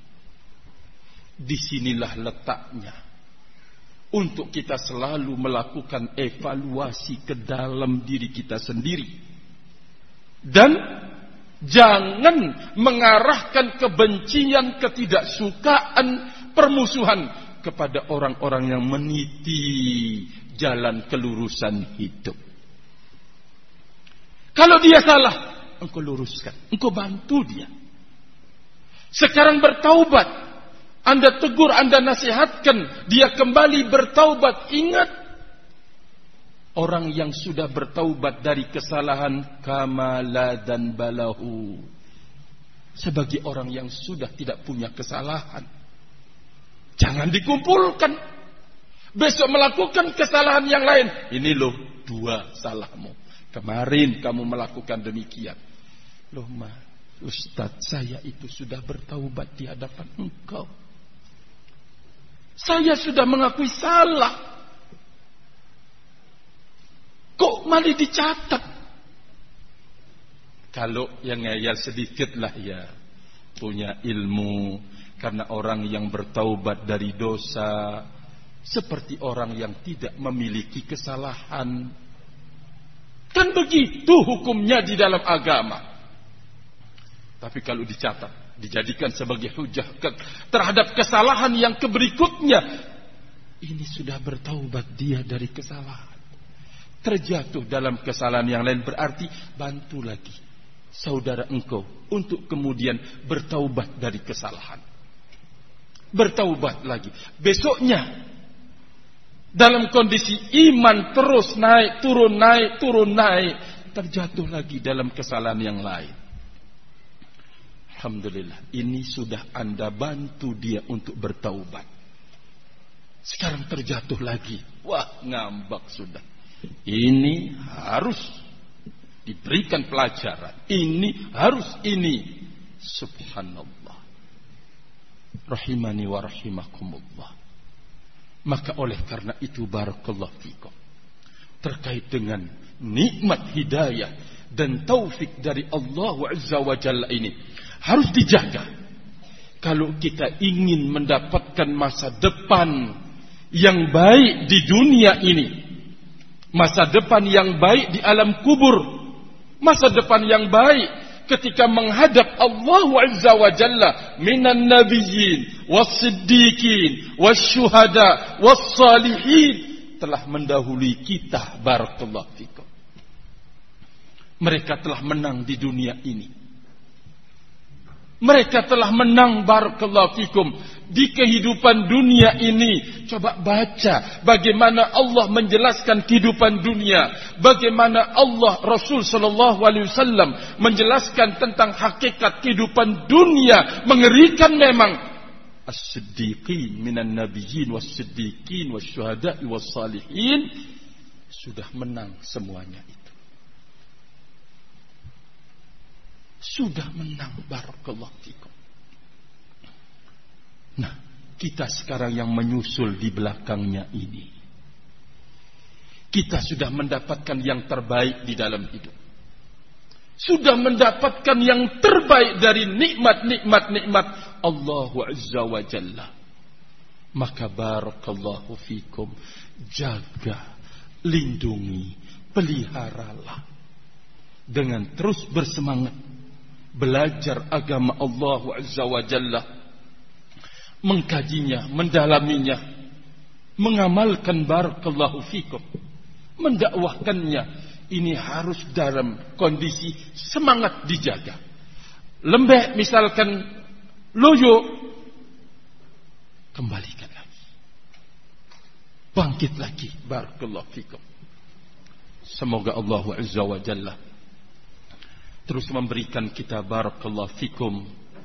Disinilah letaknya untuk kita selalu melakukan evaluasi ke dalam diri kita sendiri, dan jangan mengarahkan kebencian, ketidaksukaan, permusuhan kepada orang-orang yang meniti jalan kelurusan hidup. Kalau dia salah, engkau luruskan, engkau bantu dia. Sekarang bertaubat, Anda tegur, Anda nasihatkan, dia kembali bertaubat. Ingat, orang yang sudah bertaubat dari kesalahan kamala dan balahu, sebagai orang yang sudah tidak punya kesalahan, jangan dikumpulkan. Besok melakukan kesalahan yang lain. Ini loh dua salahmu. Kemarin kamu melakukan demikian. Loh ma, Ustaz, saya itu sudah bertaubat di hadapan engkau. Saya sudah mengakui salah. Kok malah dicatat? Kalau yang ngeyel sedikit lah ya, punya ilmu. Karena orang yang bertaubat dari dosa seperti orang yang tidak memiliki kesalahan. Kan begitu hukumnya di dalam agama. Tapi kalau dicatat, dijadikan sebagai hujah ke, terhadap kesalahan yang keberikutnya, ini sudah bertaubat dia dari kesalahan, terjatuh dalam kesalahan yang lain, berarti bantu lagi saudara engkau untuk kemudian bertaubat dari kesalahan. Bertaubat lagi. Besoknya dalam kondisi iman terus naik, turun, naik, turun, naik, terjatuh lagi dalam kesalahan yang lain. Alhamdulillah, ini sudah Anda bantu dia untuk bertaubat. Sekarang terjatuh lagi. Wah, ngambak sudah. Ini harus diberikan pelajaran. Ini harus ini. Subhanallah. Rahimani wa rahimakumullah. Maka oleh karena itu, barakallahu fikum, terkait dengan nikmat hidayah dan taufik dari Allah Azza wa Jalla ini harus dijaga. Kalau kita ingin mendapatkan masa depan yang baik di dunia ini, masa depan yang baik di alam kubur, masa depan yang baik ketika menghadap Allah Azza wa Jalla, minan nabiyyin was-siddiqin wasyuhada was-salihin, telah mendahului kita. Barakallahu fikum. Mereka telah menang di dunia ini. Mereka telah menang, barakallahu fikum, di kehidupan dunia ini. Coba baca bagaimana Allah menjelaskan kehidupan dunia, bagaimana Allah, Rasul sallallahu alaihi wasallam menjelaskan tentang hakikat kehidupan dunia. Mengerikan memang. As-siddiqin minan nabiyyin was-siddiqin wasyuhada'i was-salihin sudah menang semuanya itu. Sudah menang, barakallahu fikum. Nah, kita sekarang yang menyusul di belakangnya ini, kita sudah mendapatkan yang terbaik di dalam hidup. Sudah mendapatkan yang terbaik dari nikmat-nikmat-nikmat Allah Azza wa Jalla. Maka barakallahu fikum, jaga, lindungi, peliharalah dengan terus bersemangat belajar agama Allah Azza wa Jalla, mengkajinya, mendalaminya, mengamalkan, barakallahu fikum, mendakwahkannya. Ini harus dalam kondisi semangat dijaga. Lembek misalkan, loyo, kembalikan lagi, bangkit lagi, barakallahu fikum. Semoga Allah Azza wa Jalla terus memberikan kita barakallahu fikum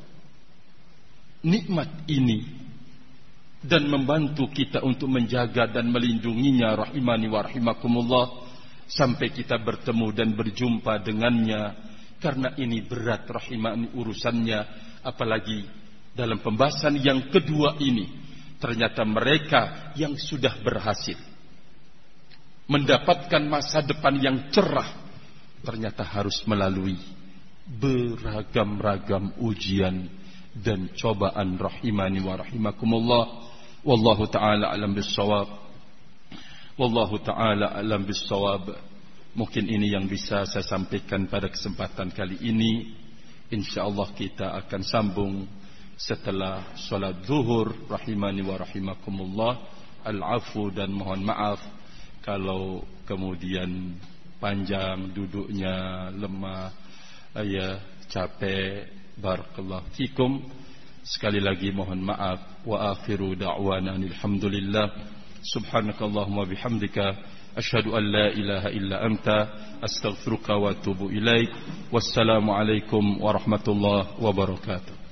nikmat ini dan membantu kita untuk menjaga dan melindunginya rahimani wa rahimakumullah sampai kita bertemu dan berjumpa dengannya, karena ini berat rahimani urusannya. Apalagi dalam pembahasan yang kedua ini ternyata mereka yang sudah berhasil mendapatkan masa depan yang cerah ternyata harus melalui beragam-ragam ujian dan cobaan rahimani wa rahimakumullah. Wallahu ta'ala alam bissawab. Wallahu ta'ala alam bissawab. Mungkin ini yang bisa saya sampaikan pada kesempatan kali ini. InsyaAllah kita akan sambung setelah sholat zuhur rahimani wa rahimakumullah. Al-afu dan mohon maaf kalau kemudian panjang duduknya, lemah, ya capek. Barakallahu fikum. Sekali lagi mohon maaf. Wa akhiru da'wana alhamdulillah. Subhanakallahumma bihamdika asyhadu an la ilaha illa anta astaghfiruka wa atubu ilaik. Wassalamu alaikum warahmatullahi wabarakatuh.